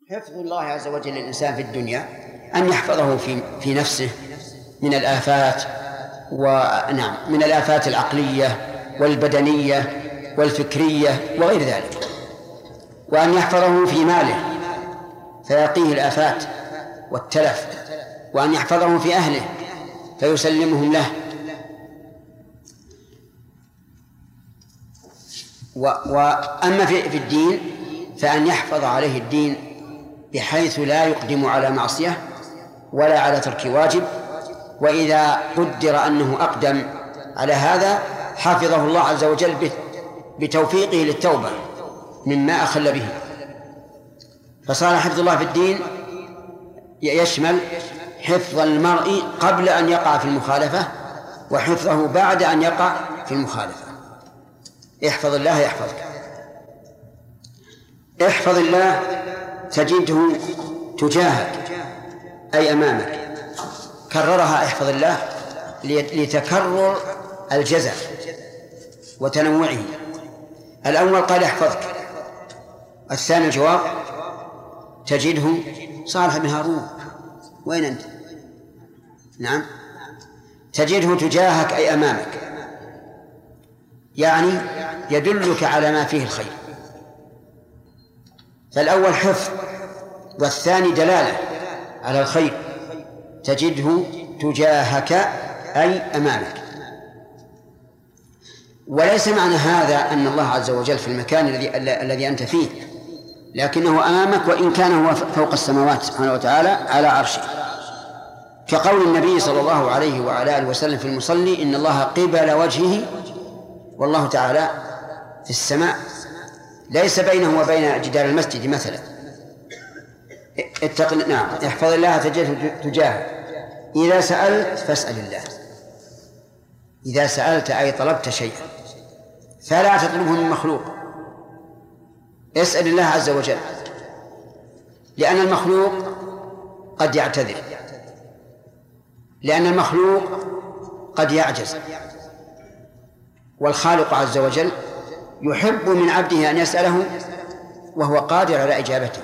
حفظ الله عز وجل للإنسان في الدنيا أن يحفظه في نفسه من الآفات، ونعم من الآفات العقلية والبدنية والفكرية وغير ذلك، وأن يحفظه في ماله فيقيه الآفات والتلف، وأن يحفظه في أهله فيسلمهم له، وأما في الدين فأن يحفظ عليه الدين بحيث لا يقدم على معصية ولا على ترك واجب، وإذا قدر أنه أقدم على هذا حفظه الله عز وجل بتوفيقه للتوبة مما أخل به. فصار حفظ الله في الدين يشمل حفظ المرء قبل أن يقع في المخالفة وحفظه بعد أن يقع في المخالفة. احفظ الله يحفظك. احفظ الله تجده تجاهك أي أمامك. كررها احفظ الله لتكرر الجزاء وتنوعه. الأول قال احفظك، الثاني الجواب تجده صالح بن هارون وين أنت؟ نعم، تجده تجاهك أي أمامك، يعني يدلك على ما فيه الخير. فالأول حفظ والثاني دلالة على الخير، تجده تجاهك أي أمامك. وليس معنى هذا أن الله عز وجل في المكان الذي أنت فيه، لكنه أمامك وإن كان هو فوق السماوات سبحانه وتعالى على عرشه، كقول النبي صلى الله عليه وعلى آله وسلم في المصلي إن الله قبل وجهه والله تعالى في السماء، ليس بينه وبين جدار المسجد مثلا. نعم، احفظ الله تجده تجاهك. إذا سألت فاسأل الله، إذا سألت أي طلبت شيئا فلا تطلبه من مخلوق، اسأل الله عز وجل، لأن المخلوق قد يعتذر، لأن المخلوق قد يعجز، والخالق عز وجل يحب من عبده أن يسأله وهو قادر على إجابته.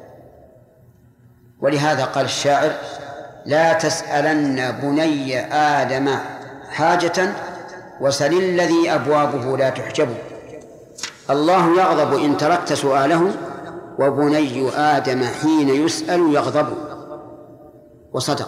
ولهذا قال الشاعر لا تسألن بني آدم حاجة وسل الذي أبوابه لا تحجب، الله يغضب إن تركت سؤاله وبني آدم حين يسأل يغضب. وصدق.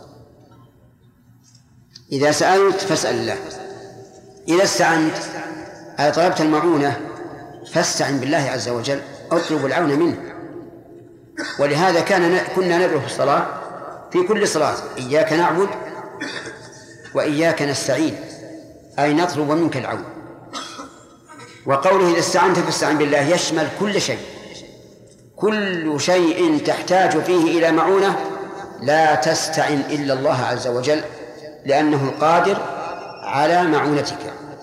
إذا سألت فاسأل الله، إذا استعنت أي طلبت المعونة فاستعن بالله عز وجل، اطلب العون منه. ولهذا كنا ندعو في الصلاة في كل صلاة إياك نعبد وإياك نستعين، أي نطلب منك العون. وقوله إذا استعنت فاستعن بالله يشمل كل شيء، كل شيء تحتاج فيه إلى معونة لا تستعن إلا الله عز وجل، لأنه القادر على معونتك.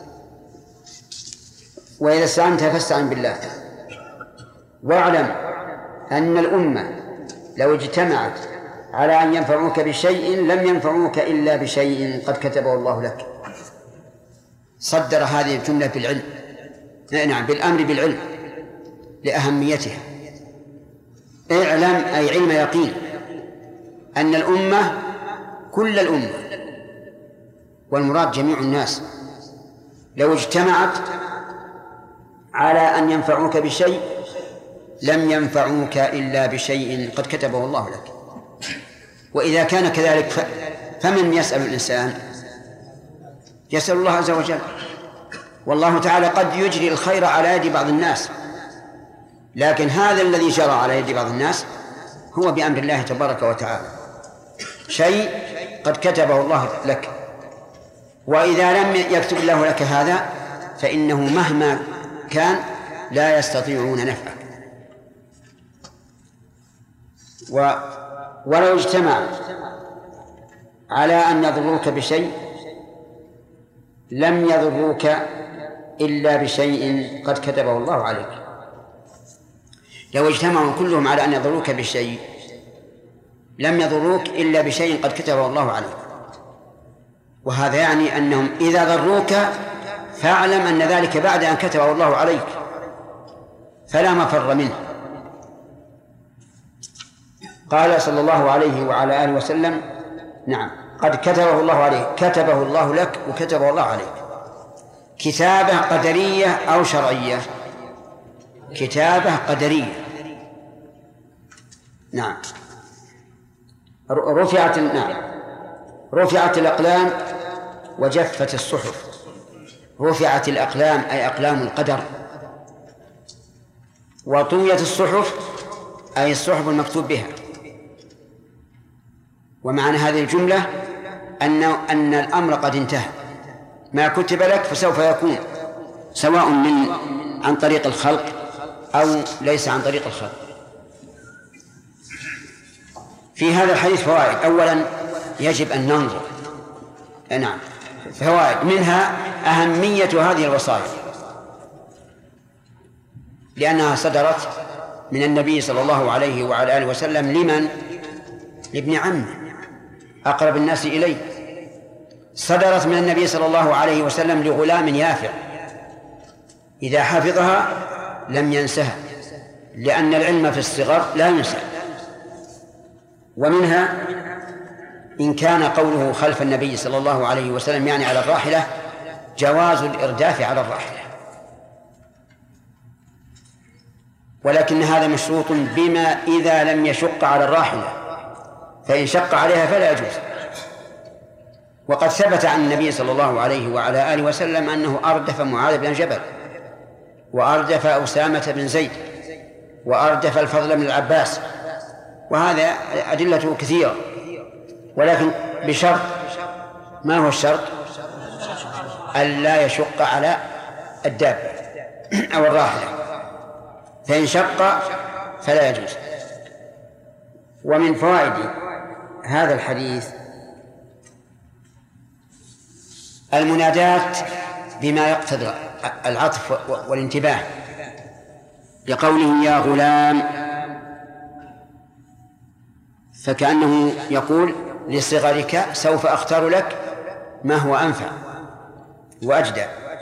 وإذا استعنت فاستعن بالله. واعلم أن الأمة لو اجتمعت على أن ينفعوك بشيء لم ينفعوك إلا بشيء قد كتبه الله لك. صدر هذه الجملة بالعلم، نعم بالأمر بالعلم لأهميتها. اعلم أي علم يقين أن الأمة كل الأمة والمراد جميع الناس لو اجتمعت على أن ينفعوك بشيء لم ينفعوك إلا بشيء قد كتبه الله لك. وإذا كان كذلك فمن يسأل الإنسان؟ يسأل الله عز وجل. والله تعالى قد يجري الخير على يد بعض الناس، لكن هذا الذي جرى على يد بعض الناس هو بأمر الله تبارك وتعالى، شيء قد كتبه الله لك. وإذا لم يكتب الله لك هذا فإنه مهما كان لا يستطيعون نفعك. ولو اجتمع على أن يضروك بشيء لم يضروك إلا بشيء قد كتبه الله عليك. لو اجتمعوا كلهم على أن يضروك بشيء لم يضروك إلا بشيء قد كتبه الله عليك. وهذا يعني أنهم إذا ضروك فاعلم أن ذلك بعد أن كتبه الله عليك فلا مفر منه. قال صلى الله عليه وعلى آله وسلم: نعم، قد كتبه الله عليه، كتبه الله لك وكتبه الله عليك. كتابة قدرية أو شرعية؟ كتابة قدرية. نعم. رفعت الأقلام وجفت الصحف. رفعت الأقلام أي أقلام القدر، وطويت الصحف أي الصحف المكتوب بها. ومعنى هذه الجملة أن الأمر قد انتهى، ما كتب لك فسوف يكون، سواء عن طريق الخلق أو ليس عن طريق الخلق. في هذا الحديث فوائد. أولا يجب أن ننظر. نعم، فوائد منها أهمية هذه الوصايا، لأنها صدرت من النبي صلى الله عليه وعلى آله وسلم لمن؟ لابن عمه أقرب الناس إليه. صدرت من النبي صلى الله عليه وسلم لغلام يافع إذا حفظها لم ينسها، لأن العلم في الصغر لا ينسى. ومنها إن كان قوله خلف النبي صلى الله عليه وسلم يعني على الراحلة، جواز الإرداف على الراحلة، ولكن هذا مشروط بما إذا لم يشق على الراحلة، فإن شق عليها فلا يجوز. وقد ثبت عن النبي صلى الله عليه وعلى آله وسلم أنه أردف معاذ بن جبل، وأردف أسامة بن زيد، وأردف الفضل بن العباس، وهذا أدلته كثيرة، ولكن بشرط. ما هو الشرط؟ ألا يشق على الدابة أو الراحلة، فإن شق فلا يجوز. ومن فوائد هذا الحديث المنادات بما يقتضي العطف والانتباه، لقوله يا غلام، فكأنه يقول لصغرك سوف أختار لك ما هو أنفع وأجدى.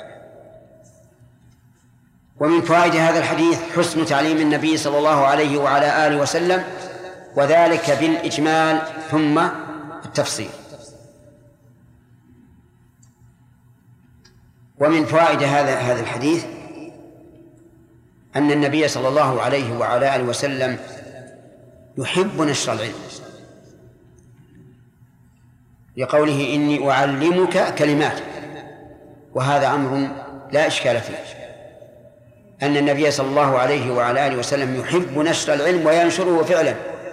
ومن فوائد هذا الحديث حسن تعليم النبي صلى الله عليه وعلى آله وسلم، وذلك بالإجمال ثم التفصيل. ومن فوائد هذا الحديث أن النبي صلى الله عليه وعلى آله وسلم يحب نشر العلم، لقوله إني أعلمك كلمات، وهذا أمر لا إشكال فيه، أن النبي صلى الله عليه وعلى آله وسلم يحب نشر العلم وينشره فعلا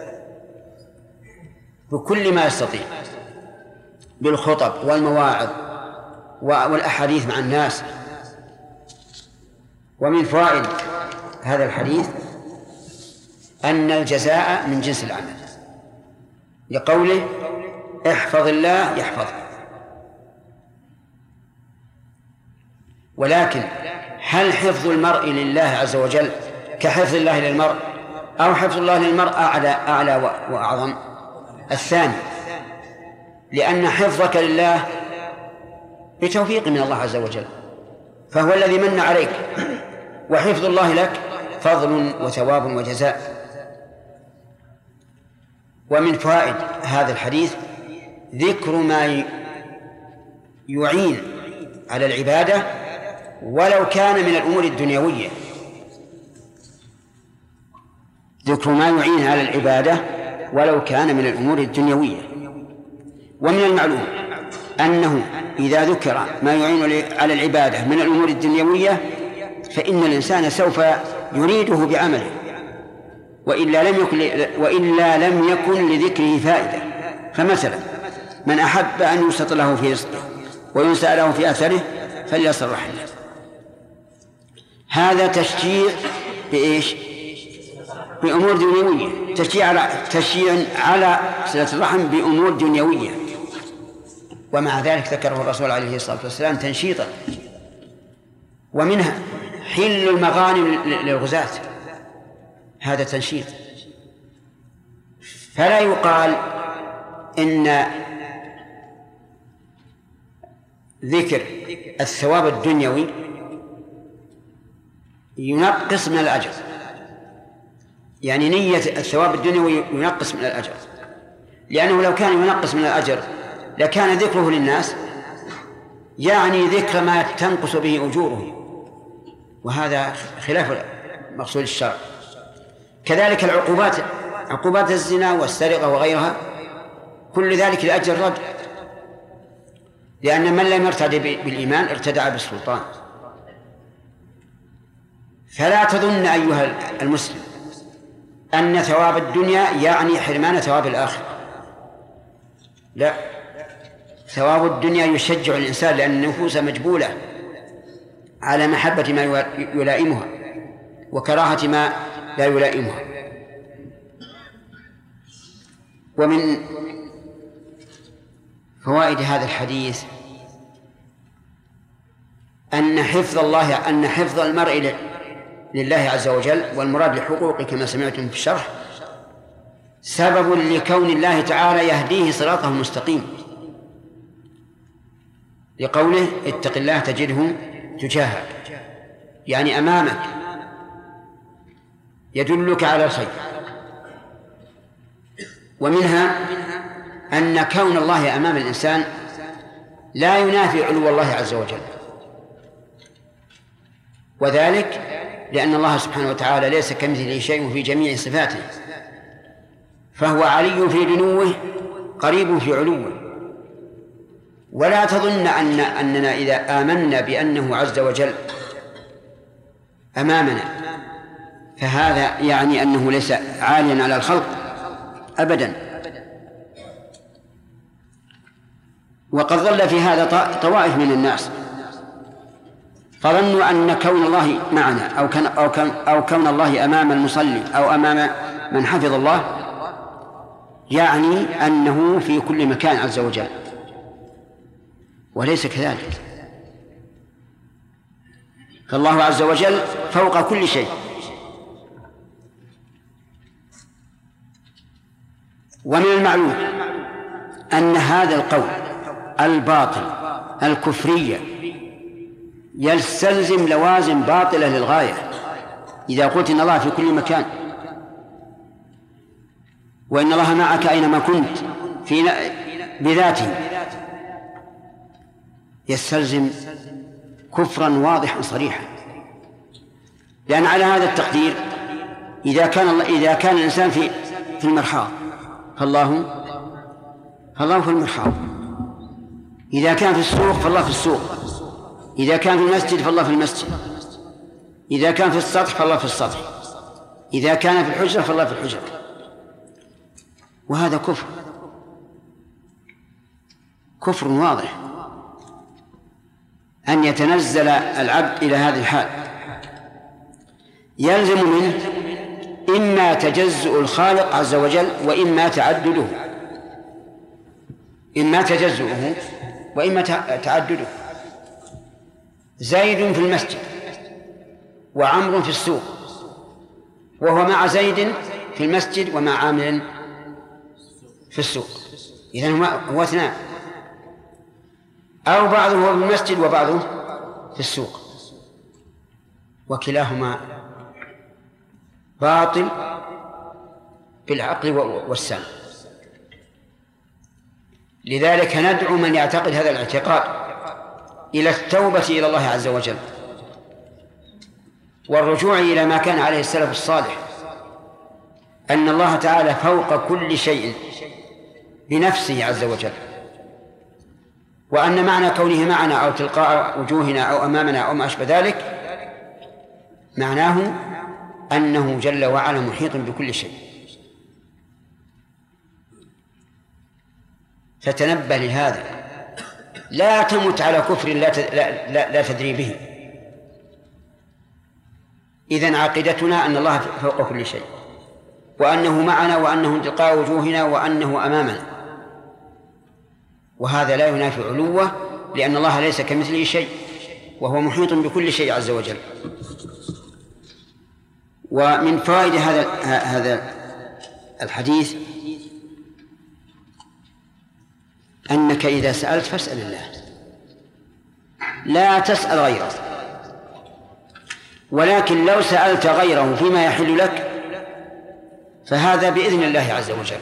بكل ما يستطيع، بالخطب والمواعظ والأحاديث مع الناس. ومن فوائد هذا الحديث أن الجزاء من جنس العمل، لقوله احفظ الله يحفظك. ولكن هل حفظ المرء لله عز وجل كحفظ الله للمرء، أو حفظ الله للمرء أعلى وأعظم؟ الثاني، لأن حفظك لله بتوفيق من الله عز وجل، فهو الذي من عليك، وحفظ الله لك فضل وثواب وجزاء. ومن فوائد هذا الحديث ذكر ما يعين على العبادة ولو كان من الأمور الدنيوية، ذكر ما يعين على العبادة ولو كان من الأمور الدنيوية. ومن المعلوم أنه إذا ذكر ما يعين على العبادة من الأمور الدنيوية فإن الإنسان سوف يريده بعمله، وإلا لم يكن لذكره فائدة. فمثلا من أحب أن يبسط له في رزقه وينسأ له في أثره فليصل رحمه، هذا تشجيع بإيش؟ بأمور دنيوية، تشجيع على صلة الرحم بأمور دنيوية. ومع ذلك ذكره الرسول عليه الصلاة والسلام تنشيطا. ومنها حل المغانم للغزاة، هذا تنشيط. فلا يقال إن ذكر الثواب الدنيوي ينقص من الأجر، يعني نية الثواب الدنيوي ينقص من الأجر، لأنه لو كان ينقص من الأجر لكان ذكره للناس يعني ذكر ما تنقص به أجورهم، وهذا خلاف مقصود الشرع. كذلك العقوبات، عقوبات الزنا والسرقة وغيرها، كل ذلك لأجل الرد، لأن من لم يرتد بالإيمان ارتدع بالسلطان. فلا تظن أيها المسلم أن ثواب الدنيا يعني حرمان ثواب الآخرة، لا، ثواب الدنيا يشجع الإنسان، لأن النفوس مجبولة على محبة ما يلائمها وكراهة ما لا يلائمها. ومن فوائد هذا الحديث أن حفظ المرء لله عز وجل، والمراد لحقوقه كما سمعتم في الشرح، سبب لكون الله تعالى يهديه صراطه المستقيم، لقوله اتق الله تجده تجاهك، يعني أمامك، يدلك على الخير. ومنها أن كون الله أمام الإنسان لا ينافي علو الله عز وجل، وذلك لأن الله سبحانه وتعالى ليس كمثله شيء في جميع صفاته، فهو علي في دنوه قريب في علوه. ولا تظن أننا إذا آمنا بأنه عز وجل أمامنا فهذا يعني أنه ليس عاليا على الخلق أبدا. وقد ظل في هذا طوائف من الناس، فظنوا أن كون الله معنا أو كون الله أمام المصلي أو أمام من حفظ الله يعني أنه في كل مكان عز وجل، وليس كذلك. فالله عز وجل فوق كل شيء. ومن المعلوم أن هذا القول الباطل الكفرية يستلزم لوازم باطلة للغاية. إذا قلت إن الله في كل مكان وإن الله معك أينما كنت بذاته، يستلزم كفرا واضحا صريحا، لأن على هذا التقدير إذا كان الإنسان في المرحاض فالله في المرحاض، إذا كان في السوق فالله في السوق، إذا كان في المسجد فالله في المسجد، إذا كان في السطح فالله في السطح، إذا كان في الحجرة فالله في الحجرة. وهذا كفر واضح أن يتنزل العبد إلى هذه الحال. يلزم منه إما تجزؤ الخالق عز وجل وإما تعدده، إما تجزؤه وإما تعدده. زيد في المسجد وعمر في السوق، وهو مع زيد في المسجد ومع عامر في السوق، إذن هو اثنان، أو بعضه هو في المسجد وبعضه في السوق، وكلاهما باطل بالعقل والسمع. لذلك ندعو من يعتقد هذا الاعتقاد إلى التوبة إلى الله عز وجل والرجوع إلى ما كان عليه السلف الصالح، أن الله تعالى فوق كل شيء بنفسه عز وجل، وأن معنى كونه معنا أو تلقاء وجوهنا أو أمامنا أو ما أشبه ذلك معناه أنه جل وعلا محيط بكل شيء. فتنبه لهذا، لا تمت على كفر لا تدري به. إذن عقيدتنا أن الله فوق كل شيء، وأنه معنا، وأنه تلقاء وجوهنا، وأنه أمامنا، وهذا لا ينافي علوه، لأن الله ليس كمثله شيء وهو محيط بكل شيء عز وجل. ومن فوائد هذا الحديث أنك إذا سألت فاسأل الله، لا تسأل غيره. ولكن لو سألت غيره فيما يحل لك فهذا بإذن الله عز وجل.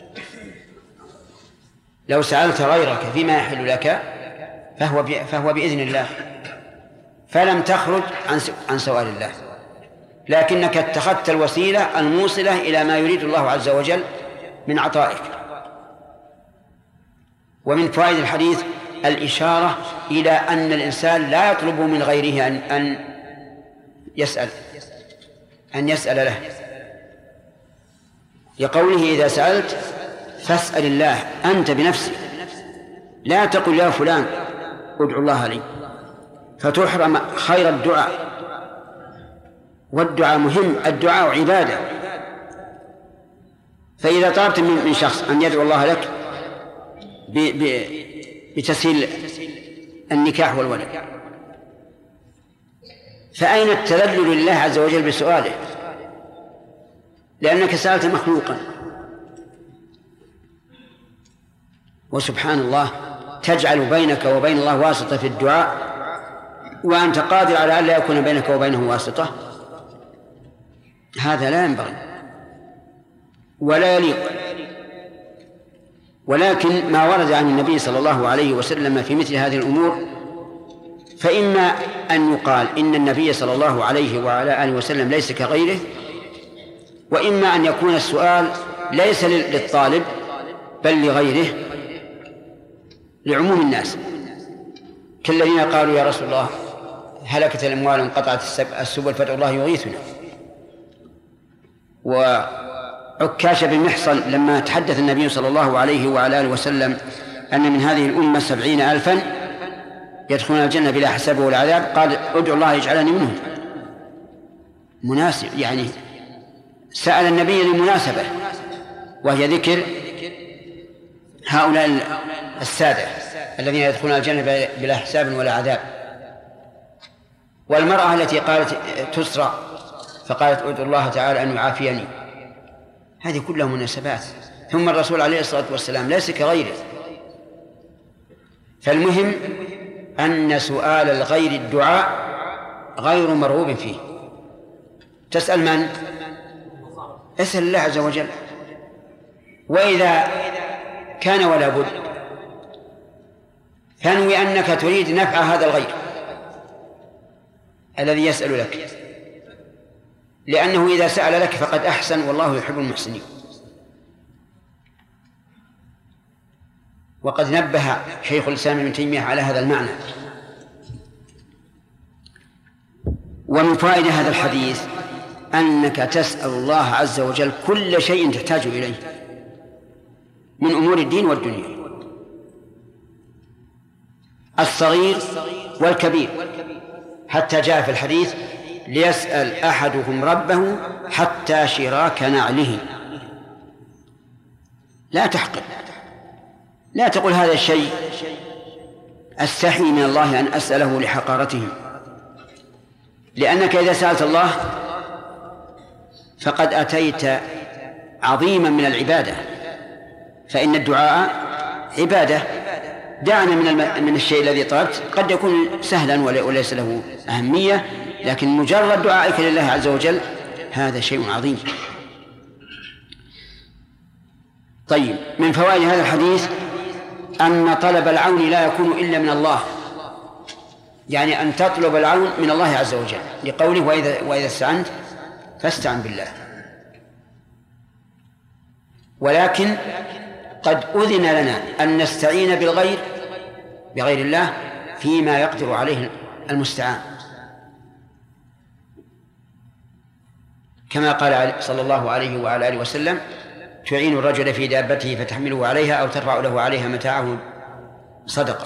لو سألت غيرك فيما يحل لك فهو بإذن الله، فلم تخرج عن سؤال الله، لكنك اتخذت الوسيلة الموصلة إلى ما يريد الله عز وجل من عطائك. ومن فوائد الحديث الإشارة إلى أن الإنسان لا يطلب من غيره أن يسأل له، لقوله إذا سألت فاسأل الله أنت بنفسك، لا تقل يا فلان ادعو الله لي، فتحرم خير الدعاء. والدعاء مهم، الدعاء عبادة. فإذا طلبت من شخص أن يدعو الله لك بتسهيل النكاح والولد، فأين التذلل لله عز وجل بسؤاله؟ لأنك سألت مخلوقا. وسبحان الله تجعل بينك وبين الله واسطة في الدعاء وأنت قادر على أن لا يكون بينك وبينه واسطة، هذا لا ينبغي ولا يليق. ولكن ما ورد عن النبي صلى الله عليه وسلم في مثل هذه الأمور، فإما أن يقال إن النبي صلى الله عليه وعلى آله وسلم ليس كغيره، وإما أن يكون السؤال ليس للطالب بل لغيره، لعموم الناس، كالذين قالوا يا رسول الله هلكت الأموال وانقطعت السبل فادعوا الله يغيثنا. وعكاش بن محصن لما تحدث النبي صلى الله عليه وعلى آله وسلم أن من هذه الأمة 70,000 يدخلون الجنة بلا حساب ولا عذاب، قال ادعوا الله يجعلني منهم. مناسب، يعني سأل النبي للمناسبة، وهي ذكر هؤلاء السادة الذين يدخلون الجنة بلا حساب ولا عذاب. والمرأة التي قالت تسرع فقالت ادعو الله تعالى أن يعافيني، هذه كلها مناسبات. ثم الرسول عليه الصلاة والسلام ليس كغيره. فالمهم أن سؤال الغير الدعاء غير مرغوب فيه. تسأل من؟ اسأل الله عز وجل. وإذا كان ولا بد فانوي أنك تريد نفع هذا الغير الذي يسأل لك، لأنه إذا سأل لك فقد أحسن، والله يحب المحسنين. وقد نبه شيخ الإسلام ابن تيمية على هذا المعنى. ومن فوائد هذا الحديث أنك تسأل الله عز وجل كل شيء تحتاج إليه من أمور الدين والدنيا، الصغير والكبير، حتى جاء في الحديث ليسأل أحدهم ربه حتى شراك نعله. لا تحقر، لا تقول هذا الشيء أستحي من الله أن أسأله لحقارته، لأنك إذا سألت الله فقد أتيت عظيما من العبادة، فإن الدعاء عبادة. دعنا من الشيء الذي طلبت، قد يكون سهلا وليس له أهمية، لكن مجرد دعائك لله عز وجل هذا شيء عظيم. طيب، من فوائد هذا الحديث أن طلب العون لا يكون إلا من الله، يعني أن تطلب العون من الله عز وجل، لقوله وإذا استعنت فاستعن بالله. ولكن قد أذن لنا أن نستعين بغير الله فيما يقدر عليه المستعان، كما قال صلى الله عليه وعلى آله وسلم تعين الرجل في دابته فتحمله عليها أو ترفع له عليها متاعه صدقة.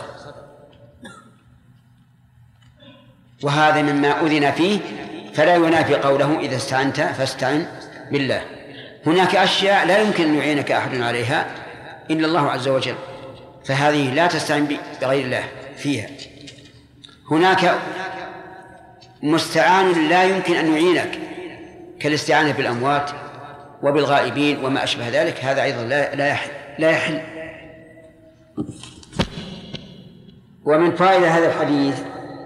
وهذا مما أذن فيه، فلا ينافي قوله إذا استعنت فاستعن بالله. هناك أشياء لا يمكن أن يعينك أحد عليها إلا الله عز وجل، فهذه لا تستعن بغير الله فيها. هناك مستعان لا يمكن أن يعينك كالاستعانة بالأموات وبالغائبين وما أشبه ذلك، هذا أيضا لا يحل. ومن فائدة هذا الحديث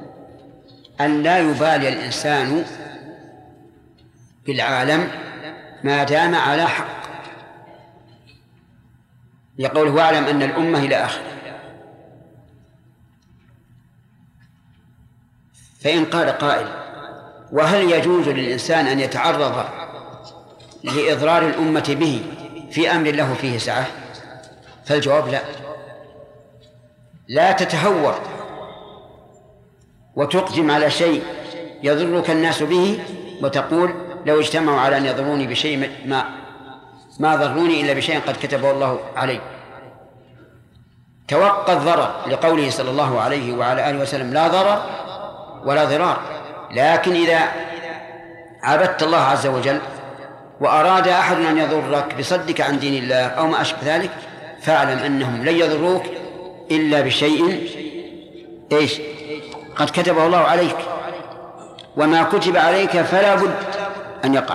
أن لا يبالي الإنسان بالعالم ما دام على حق، لقوله واعلم أن الأمة إلى آخره. فإن قال قائل: وهل يجوز للإنسان أن يتعرض لإضرار الأمة به في أمر له فيه سعة؟ فالجواب لا. لا تتهور وتقدم على شيء يضرك الناس به وتقول لو اجتمعوا على أن يضروني بشيء ما ضروني إلا بشيء قد كتبه الله علي. توقى الضرر لقوله صلى الله عليه وعلى آله وسلم: لا ضرر ولا ضرار. لكن إذا عبدت الله عز وجل وأراد أحد أن يضرك بصدك عن دين الله أو ما أشبه ذلك، فاعلم أنهم لن يضروك إلا بشيء قد كتبه الله عليك، وما كتب عليك فلا بد أن يقع.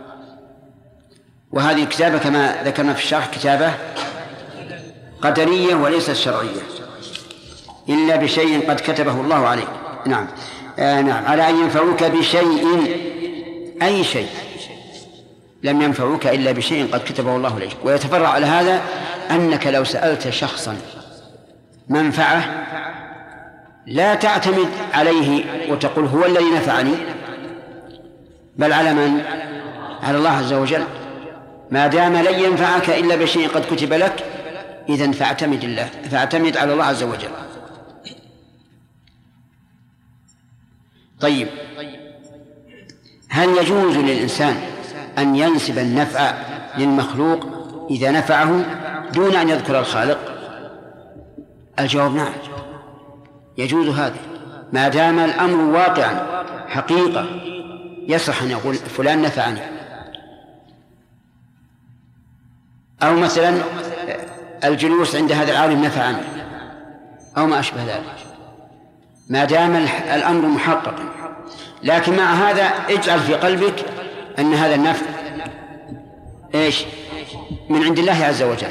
وهذه كتابة كما ذكرنا في الشرح كتابة قدرية وليست شرعية، إلا بشيء قد كتبه الله عليك. نعم. نعم. على أن ينفعوك بشيء، أي شيء لم ينفعوك إلا بشيء قد كتبه الله عليك. ويتفرع على هذا أنك لو سألت شخصا منفعة لا تعتمد عليه وتقول هو الذي نفعني، بل على من؟ على الله عز وجل. ما دام لن ينفعك إلا بشيء قد كتب لك، إذن فاعتمد على الله عز وجل. طيب، هل يجوز للإنسان أن ينسب النفع للمخلوق إذا نفعه دون أن يذكر الخالق؟ الجواب نعم، يجوز هذا ما دام الأمر واقعا حقيقة يصح أن يقول فلان نفعني. أو مثلا الجلوس عند هذا العالم نفعني أو ما أشبه ذلك، ما دام الأمر محققا. لكن مع هذا اجعل في قلبك أن هذا النفع من عند الله عز وجل.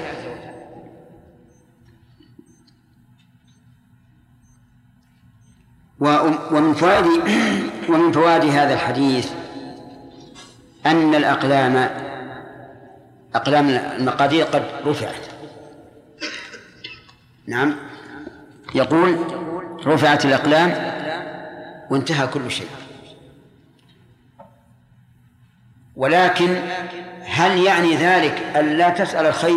ومن فوائد هذا الحديث أن أقلام المقادير قد رفعت. نعم، يقول رفعت الأقلام وانتهى كل شيء. ولكن هل يعني ذلك أن لا تسأل الخير؟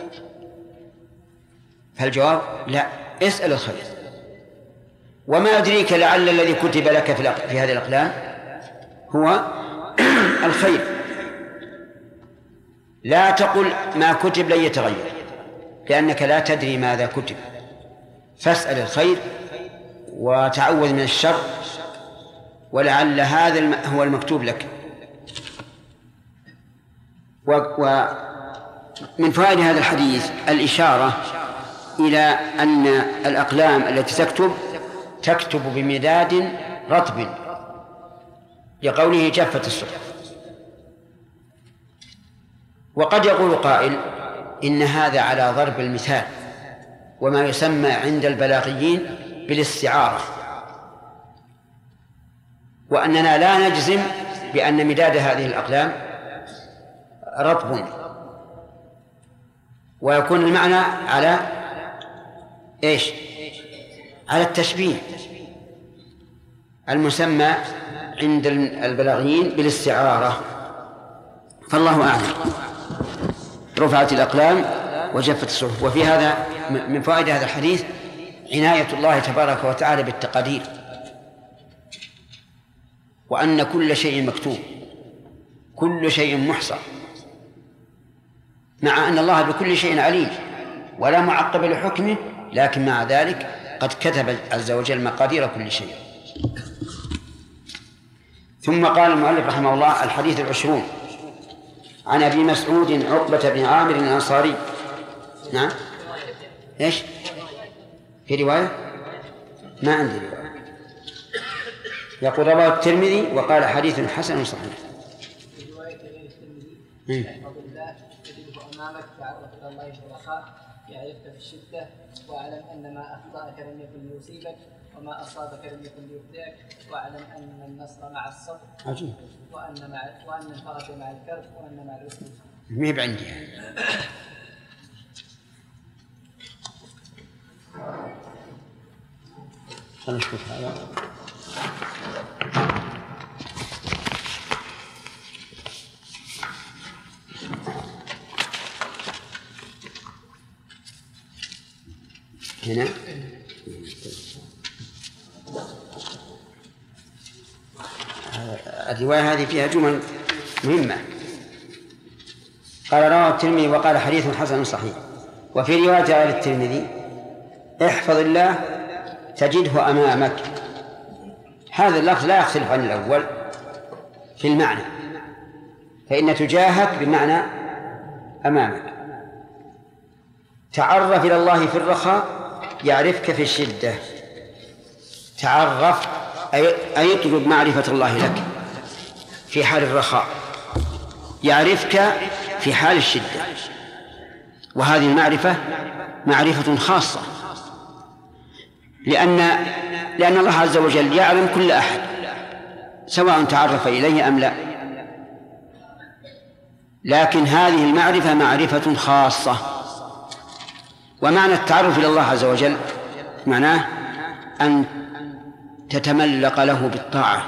فالجواب لا، اسأل الخير. وما أدريك لعل الذي كتب لك في هذه الأقلام هو الخير. لا تقل ما كتب لن يتغير، لأنك لا تدري ماذا كتب. فاسأل الخير وتعوذ من الشر، ولعل هذا هو المكتوب لك. ومن فوائد هذا الحديث الإشارة إلى أن الأقلام التي تكتب بمداد رطب، لقوله جفت الصحف. وقد يقول قائل إن هذا على ضرب المثال، وما يسمى عند البلاغيين بالاستعارة، وأننا لا نجزم بأن مداد هذه الأقلام رطب، ويكون المعنى على على التشبيه المسمى عند البلاغيين بالاستعارة. فالله أعلم. رفعت الأقلام وجفت الصحف. وفي هذا من فوائد هذا الحديث عناية الله تبارك وتعالى بالتقادير، وأن كل شيء مكتوب، كل شيء محصى، مع أن الله بكل شيء عليم ولا معقب لحكمه، لكن مع ذلك قد كتب عز وجل مقادير كل شيء. ثم قال المؤلف رحمه الله: الحديث 20 عن أبي مسعود عقبة بن عامر الأنصاري. نعم، في رواية؟ ما عندي رواية. يقول رواه الترمذي وقال حديث حسن صحيح. أمامك تعرف الله في الرخاء، يعرفك في الشدة، واعلم أن ما أخطأك لم يكن ليصيبك، وما أصابك لم يكن ليخطئك واعلم أن النصر مع الصبر عجيب. وأن الفرج مع الكرب وأن مع العسر ما بعندي خلنا نشوف هذا. هنا الرواية هذه فيها جمل مهمة. قال رواه الترمذي وقال حديث حسن صحيح. وفي رواية على الترمذي احفظ الله تجده أمامك. هذا اللفظ لا يختلف عن الأول في المعنى، فإن تجاهك بمعنى أمامك. تعرف إلى الله في الرخاء يعرفك في الشدة. تعرف أي اطلب معرفة الله لك في حال الرخاء، يعرفك في حال الشدة. وهذه المعرفة معرفة خاصة، لأن الله عز وجل يعلم كل أحد سواء تعرف إليه أم لا، لكن هذه المعرفة معرفة خاصة. ومعنى التعرف إلى الله عز وجل معناه أن تتملق له بالطاعة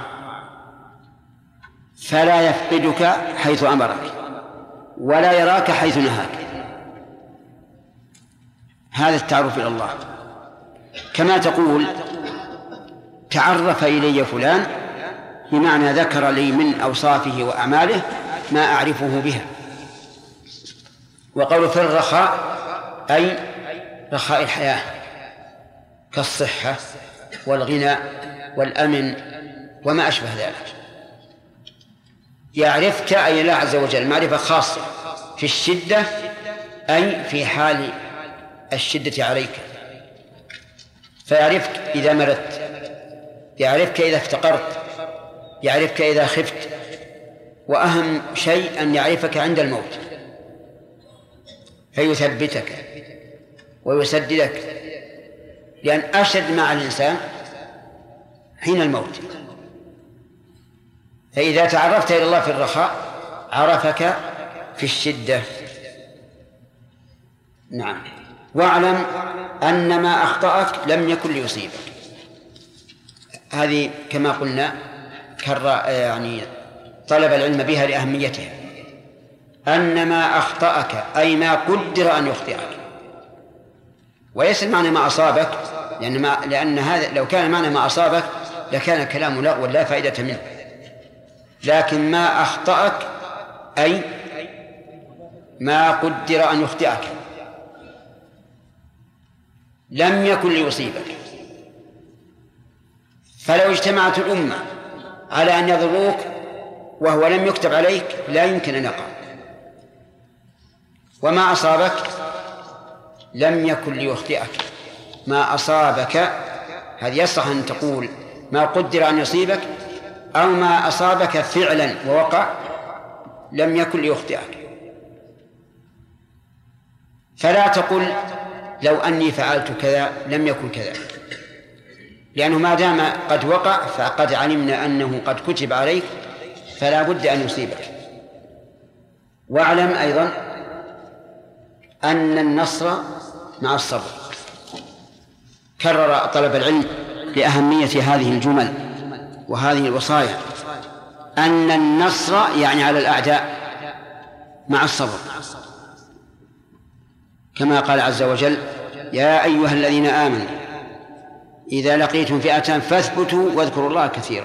فلا يفقدك حيث أمرك ولا يراك حيث نهاك. هذا التعرف إلى الله. كما تقول تعرف إلي فلان بمعنى ذكر لي من أوصافه وأعماله ما أعرفه بها. وقول في الرخاء أي رخاء الحياة كالصحة والغنى والأمن وما أشبه ذلك. يعرفك أي الله عز وجل معرفة خاصة في الشدة، أي في حال الشدة عليك، فيعرفك إذا مرضت، يعرفك إذا افتقرت، يعرفك إذا خفت، وأهم شيء أن يعرفك عند الموت فيثبتك ويسددك، لأن أشد مع الإنسان حين الموت. فإذا تعرفت إلى الله في الرخاء عرفك في الشدة. نعم. واعلم أن ما أخطأك لم يكن ليصيبك. هذه كما قلنا يعني طلب العلم بها لأهميتها. أن ما أخطأك أي ما قدر أن يخطئك، وليس معنى ما أصابك، لأن هذا لو كان معنى ما أصابك لكان الكلام لغوا لا فائدة منه. لكن ما أخطأك أي ما قدر أن يخطئك لم يكن ليصيبك. فلو اجتمعت الأمة على أن يضروك وهو لم يكتب عليك لا يمكن أن يقع. وما أصابك لم يكن ليخطئك. ما أصابك هذه يصح أن تقول ما قدر أن يصيبك، أو ما أصابك فعلا ووقع لم يكن ليخطئك. فلا تقل لو أني فعلت كذا لم يكن كذا، لأنه ما دام قد وقع فقد علمنا أنه قد كتب عليك فلا بد أن يصيبك. واعلم أيضا أن النصر مع الصبر. كرر طلب العلم لأهمية هذه الجمل وهذه الوصايا، أن النصر يعني على الأعداء مع الصبر، كما قال عز وجل يا أيها الذين آمنوا إذا لقيتم فئة فاثبتوا واذكروا الله كثيرا.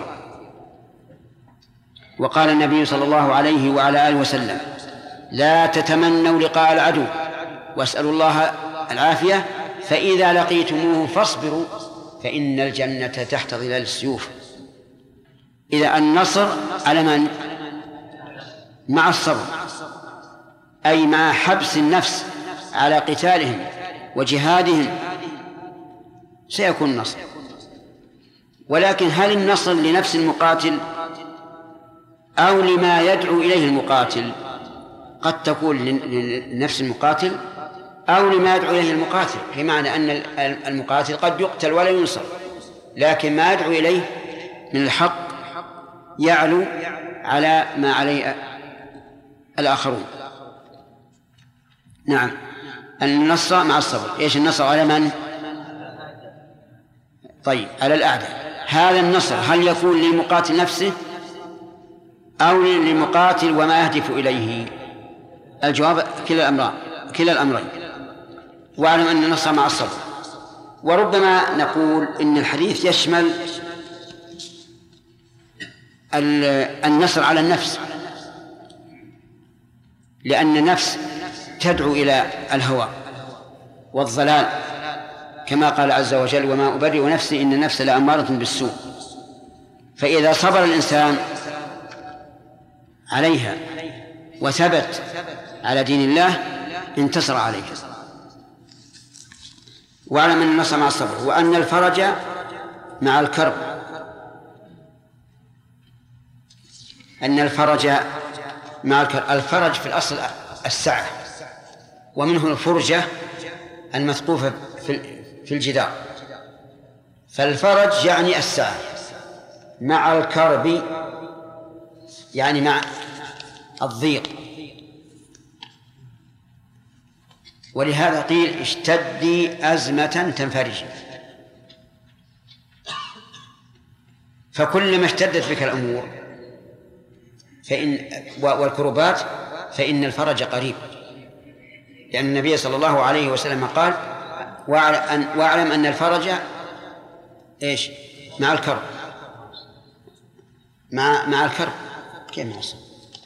وقال النبي صلى الله عليه وعلى آله وسلم لا تتمنوا لقاء العدو واسألوا الله العافية فإذا لقيتموه فاصبروا فإن الجنة تحت ظلال السيوف. إذا النصر على من؟ مع الصبر، أي مع حبس النفس على قتالهم وجهادهم سيكون النصر. ولكن هل النصر لنفس المقاتل أو لما يدعو إليه المقاتل؟ قد تكون لنفس المقاتل أو لما يدعو إليه المقاتل، بمعنى أن المقاتل قد يقتل ولا ينصر لكن ما يدعو إليه من الحق يعلو على ما عليه الآخرون. نعم. النصر مع الصبر. إيش النصر على من؟ طيب على الأعداء. هذا النصر هل يكون للمقاتل نفسه أو للمقاتل وما يهدف إليه؟ الجواب كلا الأمرين. واعلم أن النصر مع الصبر. وربما نقول إن الحديث يشمل النصر على النفس، لأن النفس تدعو إلى الهوى والضلال كما قال عز وجل: وما أبرئ نفسي إن النفس لأمارة بالسوء. فإذا صبر الإنسان عليها وثبت على دين الله انتصر عليه. واعلم أن النصر مع الصبر، وأن الفرج مع الكرب. أن الفرج مع الكرب. الفرج في الأصل السعة، ومنه الفرجة المثقوفة في الجدار. فالفرج يعني السعة، مع الكرب يعني مع الضيق. ولهذا قيل: اشتدي أزمة تنفرجي. فكلما اشتدت بك الأمور والكربات فإن الفرج قريب، لأن النبي صلى الله عليه وسلم قال: واعلم أن الفرج إيش؟ مع الكرب. مع الكرب كيف يحصل؟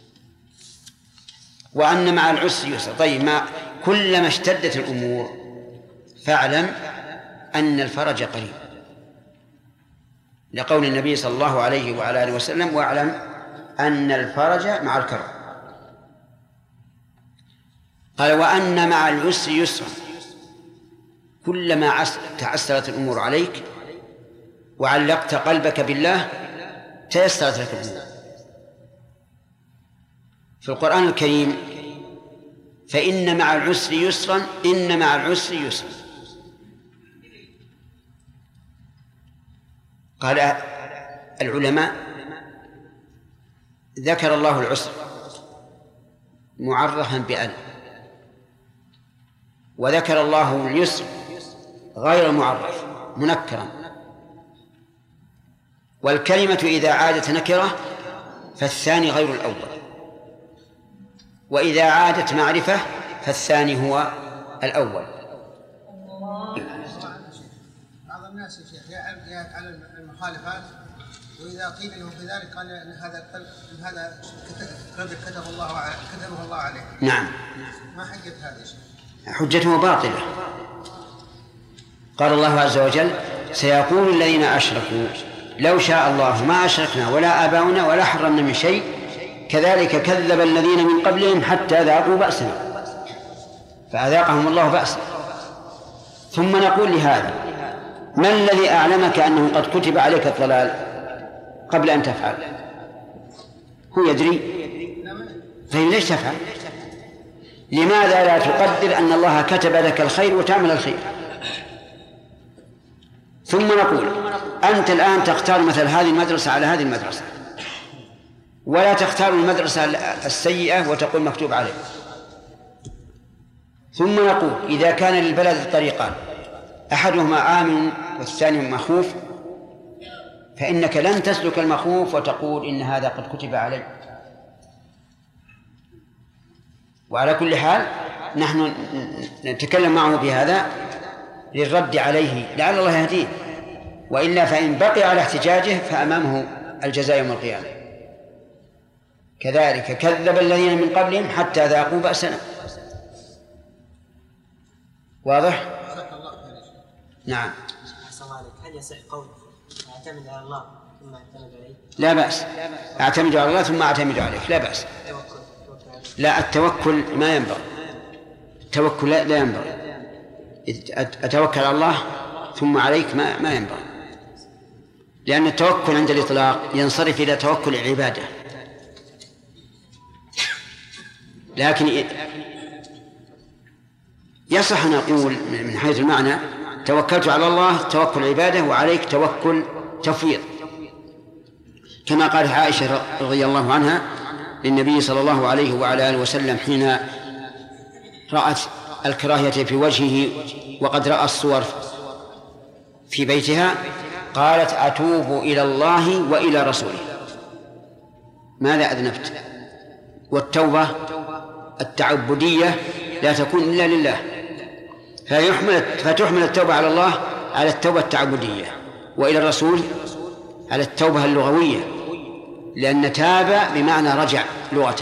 وأن مع العسر يسر. طيب، كلما اشتدت الأمور فاعلم أن الفرج قريب، لقول النبي صلى الله عليه وعلى آله وسلم: واعلم أن الفرج مع الكرب. قال: وأن مع العسر يسرا. كلما تعسرت الأمور عليك وعلقت قلبك بالله تيسرت لك الأمور. في القرآن الكريم: فإن مع العسر يسرا، إن مع العسر يسرا. قال العلماء: ذكر الله العسر معرفا بأن، وذكر الله اليسر غير معرف منكرا. والكلمة إذا عادت نكرة فالثاني غير الأول، وإذا عادت معرفة فالثاني هو الأول. بعض الناس يا شيخ يأتي على المخالفات، وإذا قيل له بذلك قال إن هذا قدر كتبه الله عليه. نعم. ما حجة هذا يا شيخ؟ حجته باطلة. قال الله عز وجل: سيقول الذين أشركوا لو شاء الله ما أشركنا ولا آباؤنا ولا حرمنا من شيء كذلك كذب الذين من قبلهم حتى ذاقوا بأسنا فأذاقهم الله بأسنا. ثم نقول لهذا: ما الذي أعلمك أنه قد كتب عليك الضلال قبل أن تفعل؟ هو يدري. طيب ليش تفعل؟ لماذا لا تقدر أن الله كتب لك الخير وتعمل الخير؟ ثم نقول: أنت الآن تختار مثل هذه المدرسة على هذه المدرسة، ولا تختار المدرسة السيئة وتقول مكتوب عليه. ثم نقول: إذا كان للبلد الطريقان أحدهما آمن والثاني مخوف، فإنك لن تسلك المخوف وتقول إن هذا قد كتب عليه. وعلى كل حال نحن نتكلم معه بهذا للرد عليه لعل الله يهديه، وإلا فإن بقي على احتجاجه فأمامه الجزاء يوم القيامة. كذلك كذب الذين من قبلهم حتى ذاقوا بأسنا. واضح؟ نعم. هل يصح قول اعتمد على الله ثم اعتمد عليه؟ لا بأس. اعتمد على الله ثم اعتمد عليك لا بأس. لا، التوكل ما ينبغي. التوكل لا ينبغي. أتوكل على الله ثم عليك ما ينبغي، لأن التوكل عند الإطلاق ينصرف إلى توكل العبادة. لكن يصح أن نقول من حيث المعنى توكلت على الله توكل عبادة، وعليك توكل تفويض، كما قالت عائشة رضي الله عنها للنبي صلى الله عليه وعلى آله وسلم حين رأت الكراهية في وجهه وقد رأى الصور في بيتها، قالت أتوب إلى الله وإلى رسوله ماذا أذنبت. والتوبة التعبدية لا تكون إلا لله، فتحمل التوبة على الله على التوبة التعبدية، وإلى الرسول على التوبة اللغوية، لأن تاب بمعنى رجع لغة.